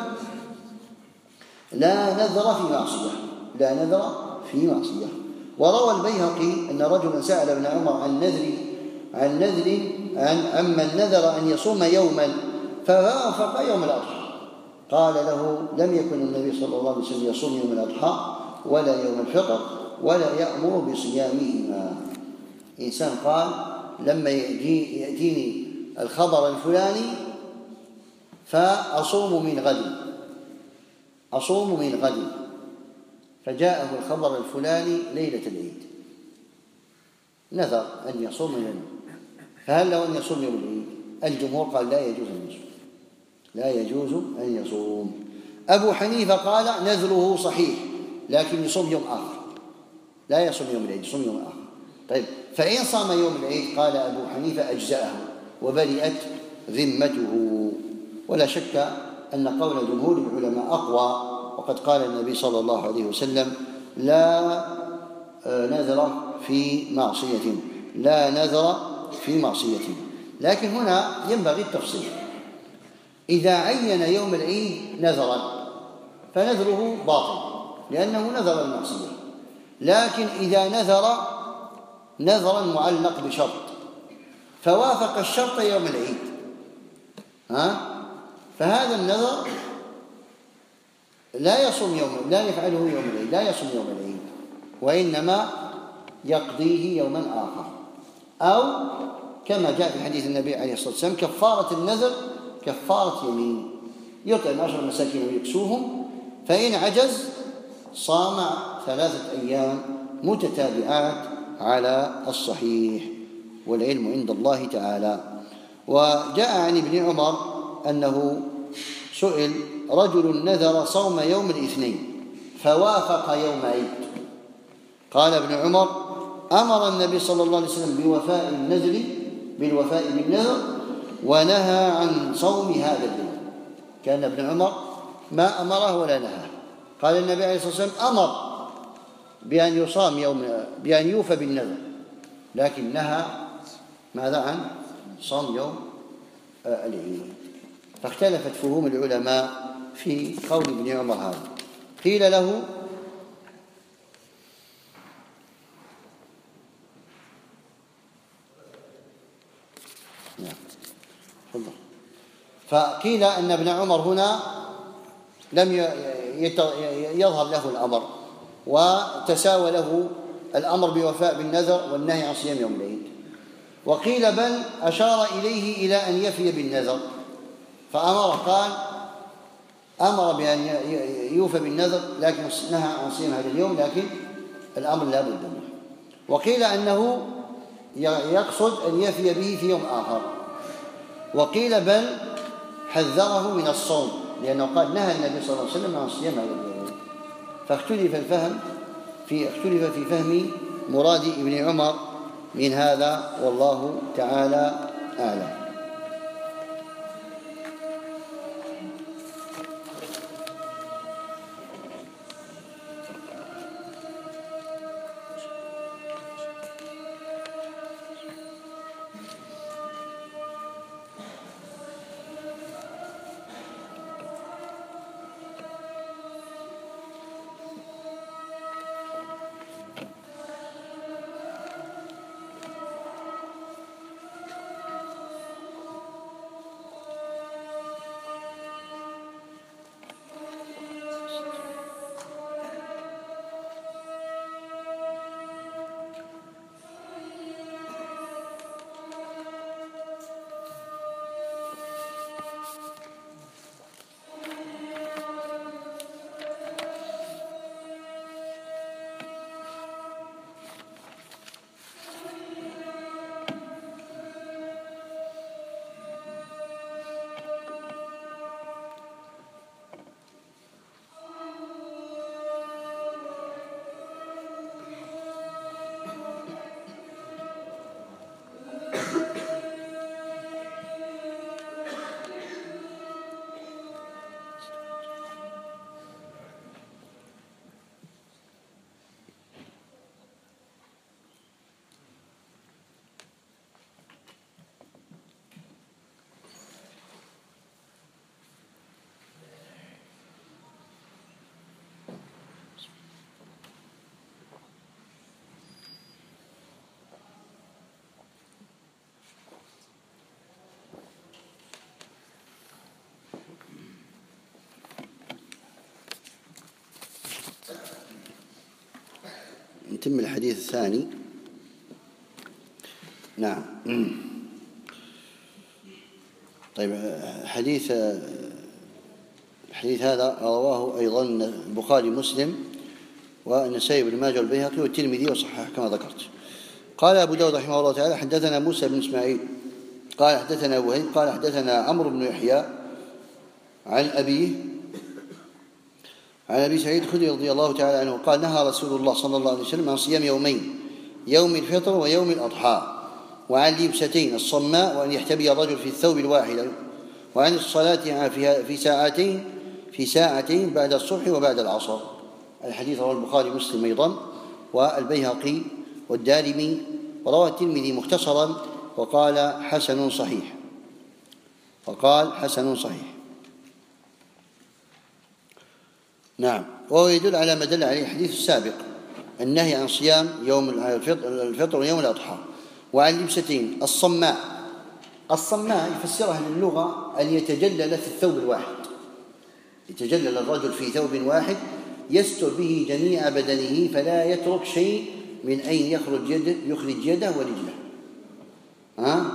لا نذر في معصية، لا نذر في معصية. وروى البيهقي أن رجلا سأل ابن عمر عن نذر عن نذر عن أمن نذر أن يصوم يوما فوافق يوم الأضحى، قال له: لم يكن النبي صلى الله عليه وسلم يصوم يوم الأضحى ولا يوم الفطر ولا يأمر بصيامهما. إنسان قال: لما يأتيني الخبر الفلاني فأصوم من غد، أصوم من غد، فجاءه الخبر الفلاني ليلة العيد، نذر أن يصوم يوم، فهل له أن يصوم يوم العيد؟ الجمهور قال لا يجوز أن يصوم، لا يجوز أن يصوم. أبو حنيفة قال نذره صحيح لكن يصوم يوم آخر، لا يصوم يوم العيد، يصوم يوم آخر. طيب فإن صام يوم العيد قال أبو حنيفة أجزأه وبرئت ذمته. ولا شك أن قول جمهور العلماء أقوى، وقد قال النبي صلى الله عليه وسلم لا نذر في معصية، لا نذر في معصية. لكن هنا ينبغي التفصيل. إذا عين يوم العيد نذرا فنذره باطل لأنه نذر المعصية، لكن إذا نذر نذرا معلق بشرط فوافق الشرط يوم العيد ها فهذا النذر لا يصوم يوم لا يفعله يوم العيد، لا يصوم يوم العيد، وإنما يقضيه يوما آخر. أو كما جاء في حديث النبي عليه الصلاة والسلام كفارة النذر كفارة يمين، يطعم عشر مساكين ويكسوهم، فإن عجز صام ثلاثة أيام متتابعات على الصحيح، والعلم عند الله تعالى. وجاء عن ابن عمر أنه سئل رجل نذر صوم يوم الاثنين فوافق يوم عيد، قال ابن عمر أمر النبي صلى الله عليه وسلم بوفاء النذر بالوفاء بالنذر ونهى عن صوم هذا اليوم. كان ابن عمر ما أمره ولا نهى، قال النبي عليه الصلاة والسلام أمر بأن يصام يوم بأن يوفى بالنذر، لكن نهى ماذا عن صوم يوم العيد. فاختلفت فهوم العلماء في قول ابن عمر هذا. قيل له فقيل أن ابن عمر هنا لم يظهر له الأمر وتساوى له الأمر بوفاء بالنذر والنهي عن صيام يوم العيد. وقيل بل أشار إليه إلى أن يفي بالنذر فأمر، قال أمر بأن يوفى بالنذر لكن نهى عن صيام هذا اليوم، لكن الأمر لا بد منه. وقيل أنه يقصد أن يفي به في يوم آخر. وقيل بل حذره من الصوم لأنه قال نهى النبي صلى الله عليه وسلم عن صيام هذا اليوم. فاختلف الفهم في اختلف في فهم مراد ابن عمر من هذا، والله تعالى أعلم. نتم الحديث الثاني. نعم. طيب حديث الحديث هذا رواه أيضا البخاري مسلم والنسائي بن ماجه والبيهقي والترمذي وصححه كما ذكرت. قال أبو داود رحمه الله تعالى حدثنا موسى بن إسماعيل قال حدثنا وهيب قال حدثنا عمرو بن يحيى عن أبيه عن أبي سعيد الخدري رضي الله تعالى عنه قال نهى رسول الله صلى الله عليه وسلم عن صيام يومين، يوم الفطر ويوم الأضحى، وعن لبستين الصماء وأن يحتبي الرجل في الثوب الواحد، وعن الصلاة في ساعتين في ساعتين بعد الصبح وبعد العصر. الحديث رواه البخاري ومسلم أيضا والبيهقي والدارمي، ورواه الترمذي مختصرا وقال حسن صحيح وقال حسن صحيح. نعم. وهو يدل على ما دل عليه الحديث السابق، النهي عن صيام يوم الفطر ويوم الأضحى. وعن لبستين الصماء، الصماء يفسرها للغة أن يتجلل في الثوب الواحد، يتجلل الرجل في ثوب واحد يستر به جميع بدنه فلا يترك شيء من أين يخرج يده, يخرج يده ورجله، ها؟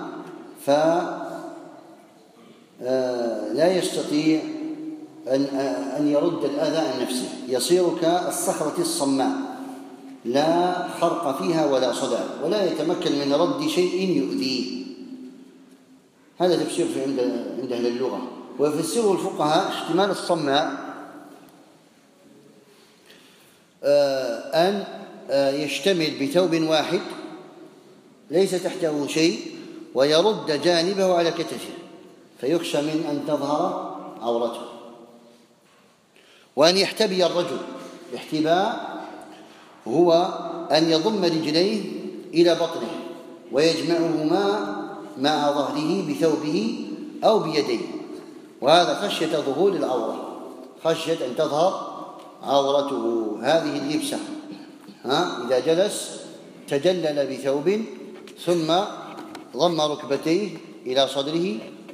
فلا يستطيع أن, أن يرد الأذى عن نفسه، يصير كالصخرة الصماء لا خرق فيها ولا صدع، ولا يتمكن من رد شيء يؤذيه. هذا تفسير في عند عند أهل اللغة. ويفسره الفقهاء اشتمال الصماء أن يشتمل بثوب واحد ليس تحته شيء ويرد جانبه على كتفه فيخشى من أن تظهر عورته. وأن يحتبي الرجل، الاحتباء هو أن يضم رجليه إلى بطنه ويجمعهما مع ظهره بثوبه أو بيديه، وهذا خشية ظهور العورة، خشية أن تظهر عورته. هذه اللبسة ها إذا جلس تجلل بثوب ثم ضم ركبتيه إلى صدره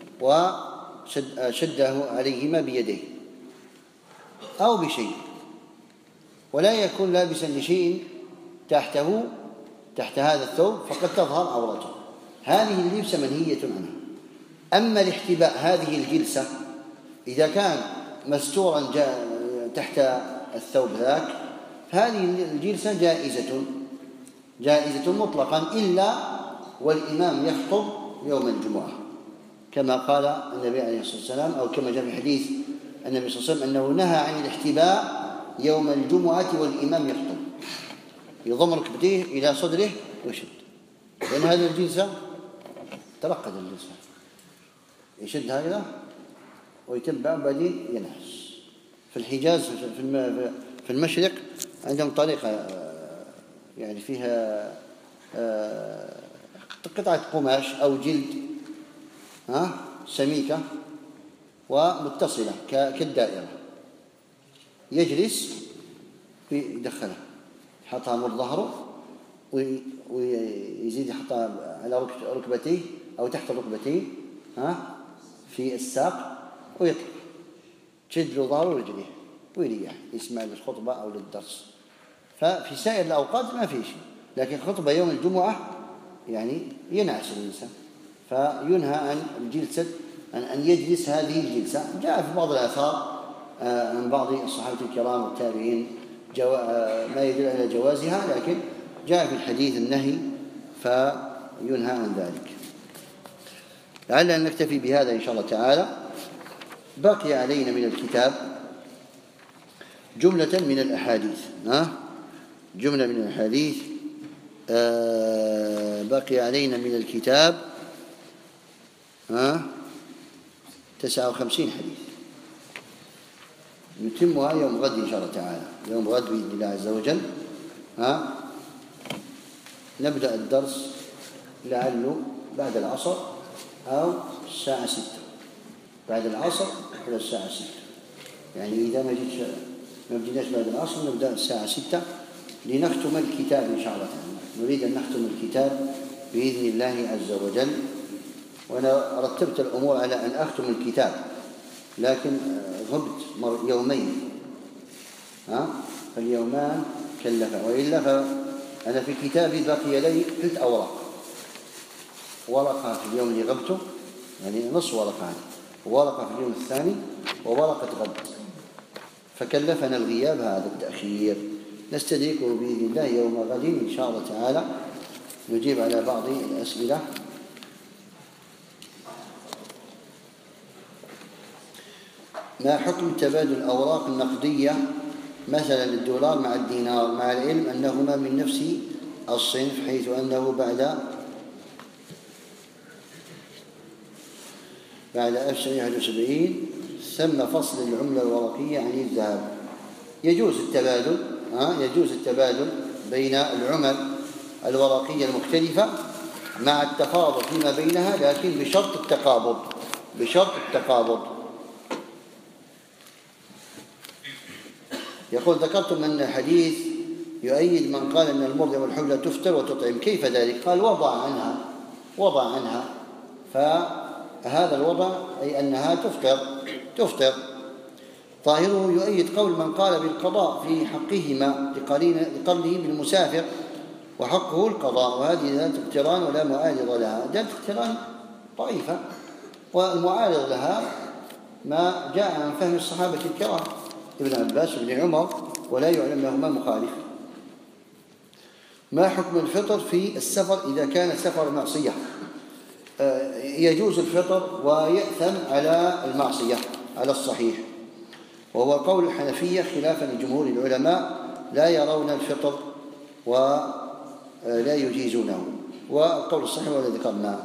وشده عليهما بيديه أو بشيء، ولا يكون لابسا لشيء تحته تحت هذا الثوب فقد تظهر عورته. هذه اللبسة منهية عنها. أما الاحتباء هذه الجلسة إذا كان مستورا تحت الثوب ذاك فهذه الجلسة جائزة جائزة مطلقا إلا والإمام يخطب يوم الجمعة، كما قال النبي عليه الصلاة والسلام، أو كما جاء في حديث النبي صلى الله عليه وسلم أنه نهى عن الاحتباء يوم الجمعة والإمام يخطب، يضم ركبتيه إلى صدره ويشد، لأن هذه الجلسة ترقد الجلسة، يشد هكذا ويتبع بعدين ينعس. في الحجاز في المشرق عندهم طريقة يعني فيها قطعة قماش أو جلد ها سميكة ومتصلة كالدائرة، يجلس ويدخلها يحطها من ظهره ويزيد يحطها على ركبتيه أو تحت ركبتيه ها في الساق ويطلع، تشد له ظهره ورجليه ويريح يسمع للخطبة أو للدرس. ففي سائر الأوقات ما في شيء، لكن خطبة يوم الجمعة يعني ينعس الإنسان، فينهى عن الجلسة أن يجلس هذه الجلسة. جاء في بعض الآثار عن بعض الصحابة الكرام والتابعين ما يدل على جوازها، لكن جاء في الحديث النهي فينهى عن ذلك. لعلنا نكتفي بهذا إن شاء الله تعالى. بقي علينا من الكتاب جملة من الأحاديث، ها جملة من الأحاديث آه بقي علينا من الكتاب ها تسعة وخمسين حديث نتمها يوم غد إن شاء الله تعالى، يوم غد بإذن الله عز وجل. ها نبدأ الدرس لعله بعد العصر أو الساعة ستة، بعد العصر إلى الساعة ستة، يعني إذا ما جيت ما بديناش بعد العصر نبدأ الساعة ستة لنختم الكتاب إن شاء الله تعالى. نريد أن نختم الكتاب بإذن الله عز وجل، وأنا رتبت الأمور على أن أختم الكتاب لكن غبت يومين ها فاليومان كلفا، وإلا فأنا في كتابي بقي لي ثلاث أوراق، ورقة في اليوم اللي غبته يعني نص ورقة، وورقة في اليوم الثاني، وورقة غد، فكلفنا الغياب هذا التأخير. نستدركه بإذن الله يوم غد إن شاء الله تعالى، نجيب على بعض الأسئلة ما حكم تبادل الأوراق النقدية مثلا الدولار مع الدينار مع العلم أنهما من نفس الصنف، حيث أنه بعد بعد ألف وتسعمائة وواحد وسبعين تم فصل العملة الورقية عن الذهب. يجوز التبادل ها يجوز التبادل بين العمل الورقية المختلفة مع التفاضل فيما بينها، لكن بشرط التقابض بشرط التقابض يقول: ذكرتم أن الحديث يؤيد من قال أن المرضع والحبلى تفطر وتطعم، كيف ذلك؟ قال: وضع عنها وضع عنها فهذا الوضع أي أنها تفطر تفطر ظاهره يؤيد قول من قال بالقضاء في حقهما لقرنه بالمسافر وحقه القضاء، وهذه دلالة اقتران ولا معارض لها. دلالة اقتران ضعيفة، والمعارض لها ما جاء عن فهم الصحابة الكرام ابن عباس وابن عمر، ولا يعلم لهما مخالف. ما حكم الفطر في السفر إذا كان سفر معصية؟ يجوز الفطر ويأثم على المعصية على الصحيح، وهو قول الحنفية خلافا لجمهور العلماء، لا يرون الفطر ولا يجيزونه، والقول الصحيح هو الذي ذكرناه.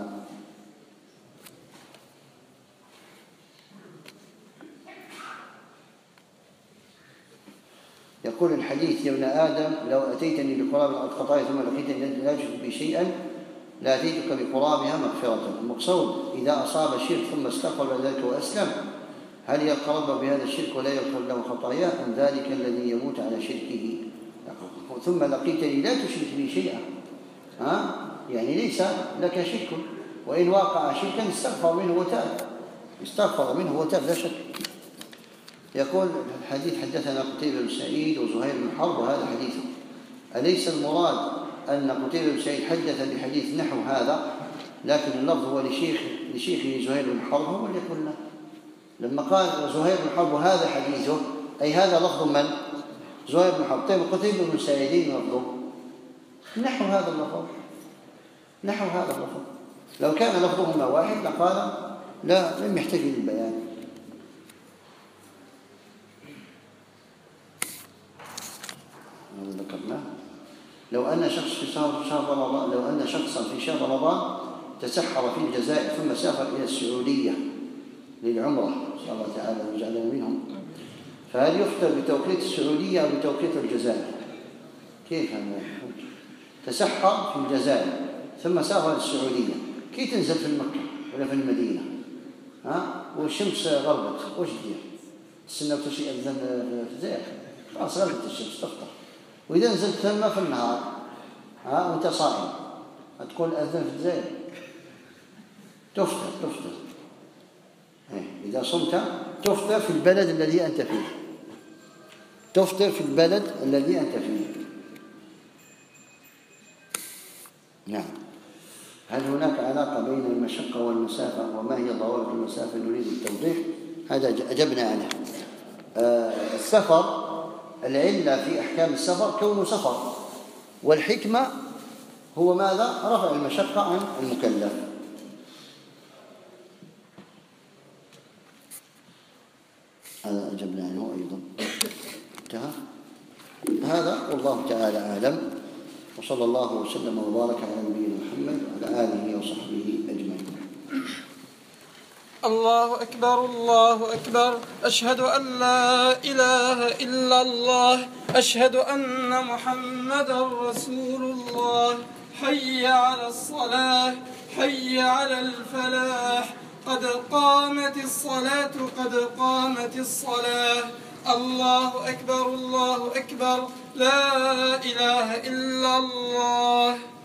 يقول الحديث: يا ابن آدم لو أتيتني بقراب الخطايا ثم لقيتني لا تشرك بي شيئا لأتيتك بقرابها مغفرة. المقصود إذا أصاب شرك ثم استغفر ذلك وأسلم، هل يتقرب بهذا الشرك ولا يغفر له خطاياه أم ذلك الذي يموت على شركه؟ ثم لقيتني لا تشرك بي شيئا، ها يعني ليس لك شرك، وإن واقع شركا استغفر منه وتاب استغفر منه وتاب لا شك. يقول الحديث: حدثنا قتيبة بن سعيد وزهير بن حرب وهذا حديثه. أليس المراد أن قتيبة بن سعيد حدث بحديث نحو هذا، لكن اللفظ هو لشيخ لشيخه زهير بن حرب هو اللي قلنا. لما قال زهير بن حرب وهذا حديثه أي هذا لفظ من؟ زهير بن حرب. طيب قتيبة بن سعيد لفظه نحو هذا اللفظ نحو هذا اللفظ لو كان لفظهما واحد لقال لا لم يحتاج للبيان. ذكرناه. لو أن شخص في شهر شهر رمضان لو أن شخصا في شهر رمضان تسحر في الجزائر ثم سافر إلى السعودية للعمرة، إن شاء الله تعالى وجعلنا منهم، فهل يفطر بتوقيت السعودية أو بتوقيت الجزائر؟ كيف هذا؟ تسحر في الجزائر ثم سافر للسعودية، كيف تنزل في مكة ولا في المدينة؟ ها؟ والشمس غربت، وش دير؟ السنة وتشيء أذن في الجزائر، خلاص غربت الشمس تفطر. وإذا نزلت ثم في النهار ها وأنت صائم تقول أذن في الجزائر تفطر تفطر إذا صمت تفطر في البلد الذي أنت فيه تفطر في البلد الذي أنت فيه. نعم. هل هناك علاقة بين المشقة والمسافة، وما هي ضوابط المسافة؟ نريد التوضيح. هذا أجبنا عنه. آه السفر، العلة في أحكام السفر كونه سفر، والحكمة هو ماذا؟ رفع المشقة عن المكلف. هذا أجبنا عنه أيضا. انتهى هذا، والله تعالى أعلم، وصلى الله وسلم وبارك على نبينا محمد وعلى آله وصحبه أجمعين. الله أكبر الله أكبر، أشهد أن لا إله إلا الله، أشهد أن محمدا رسول الله. حي على الصلاة حي على الفلاح، قد قامت الصلاة قد قامت الصلاة. الله أكبر الله أكبر، لا إله إلا الله.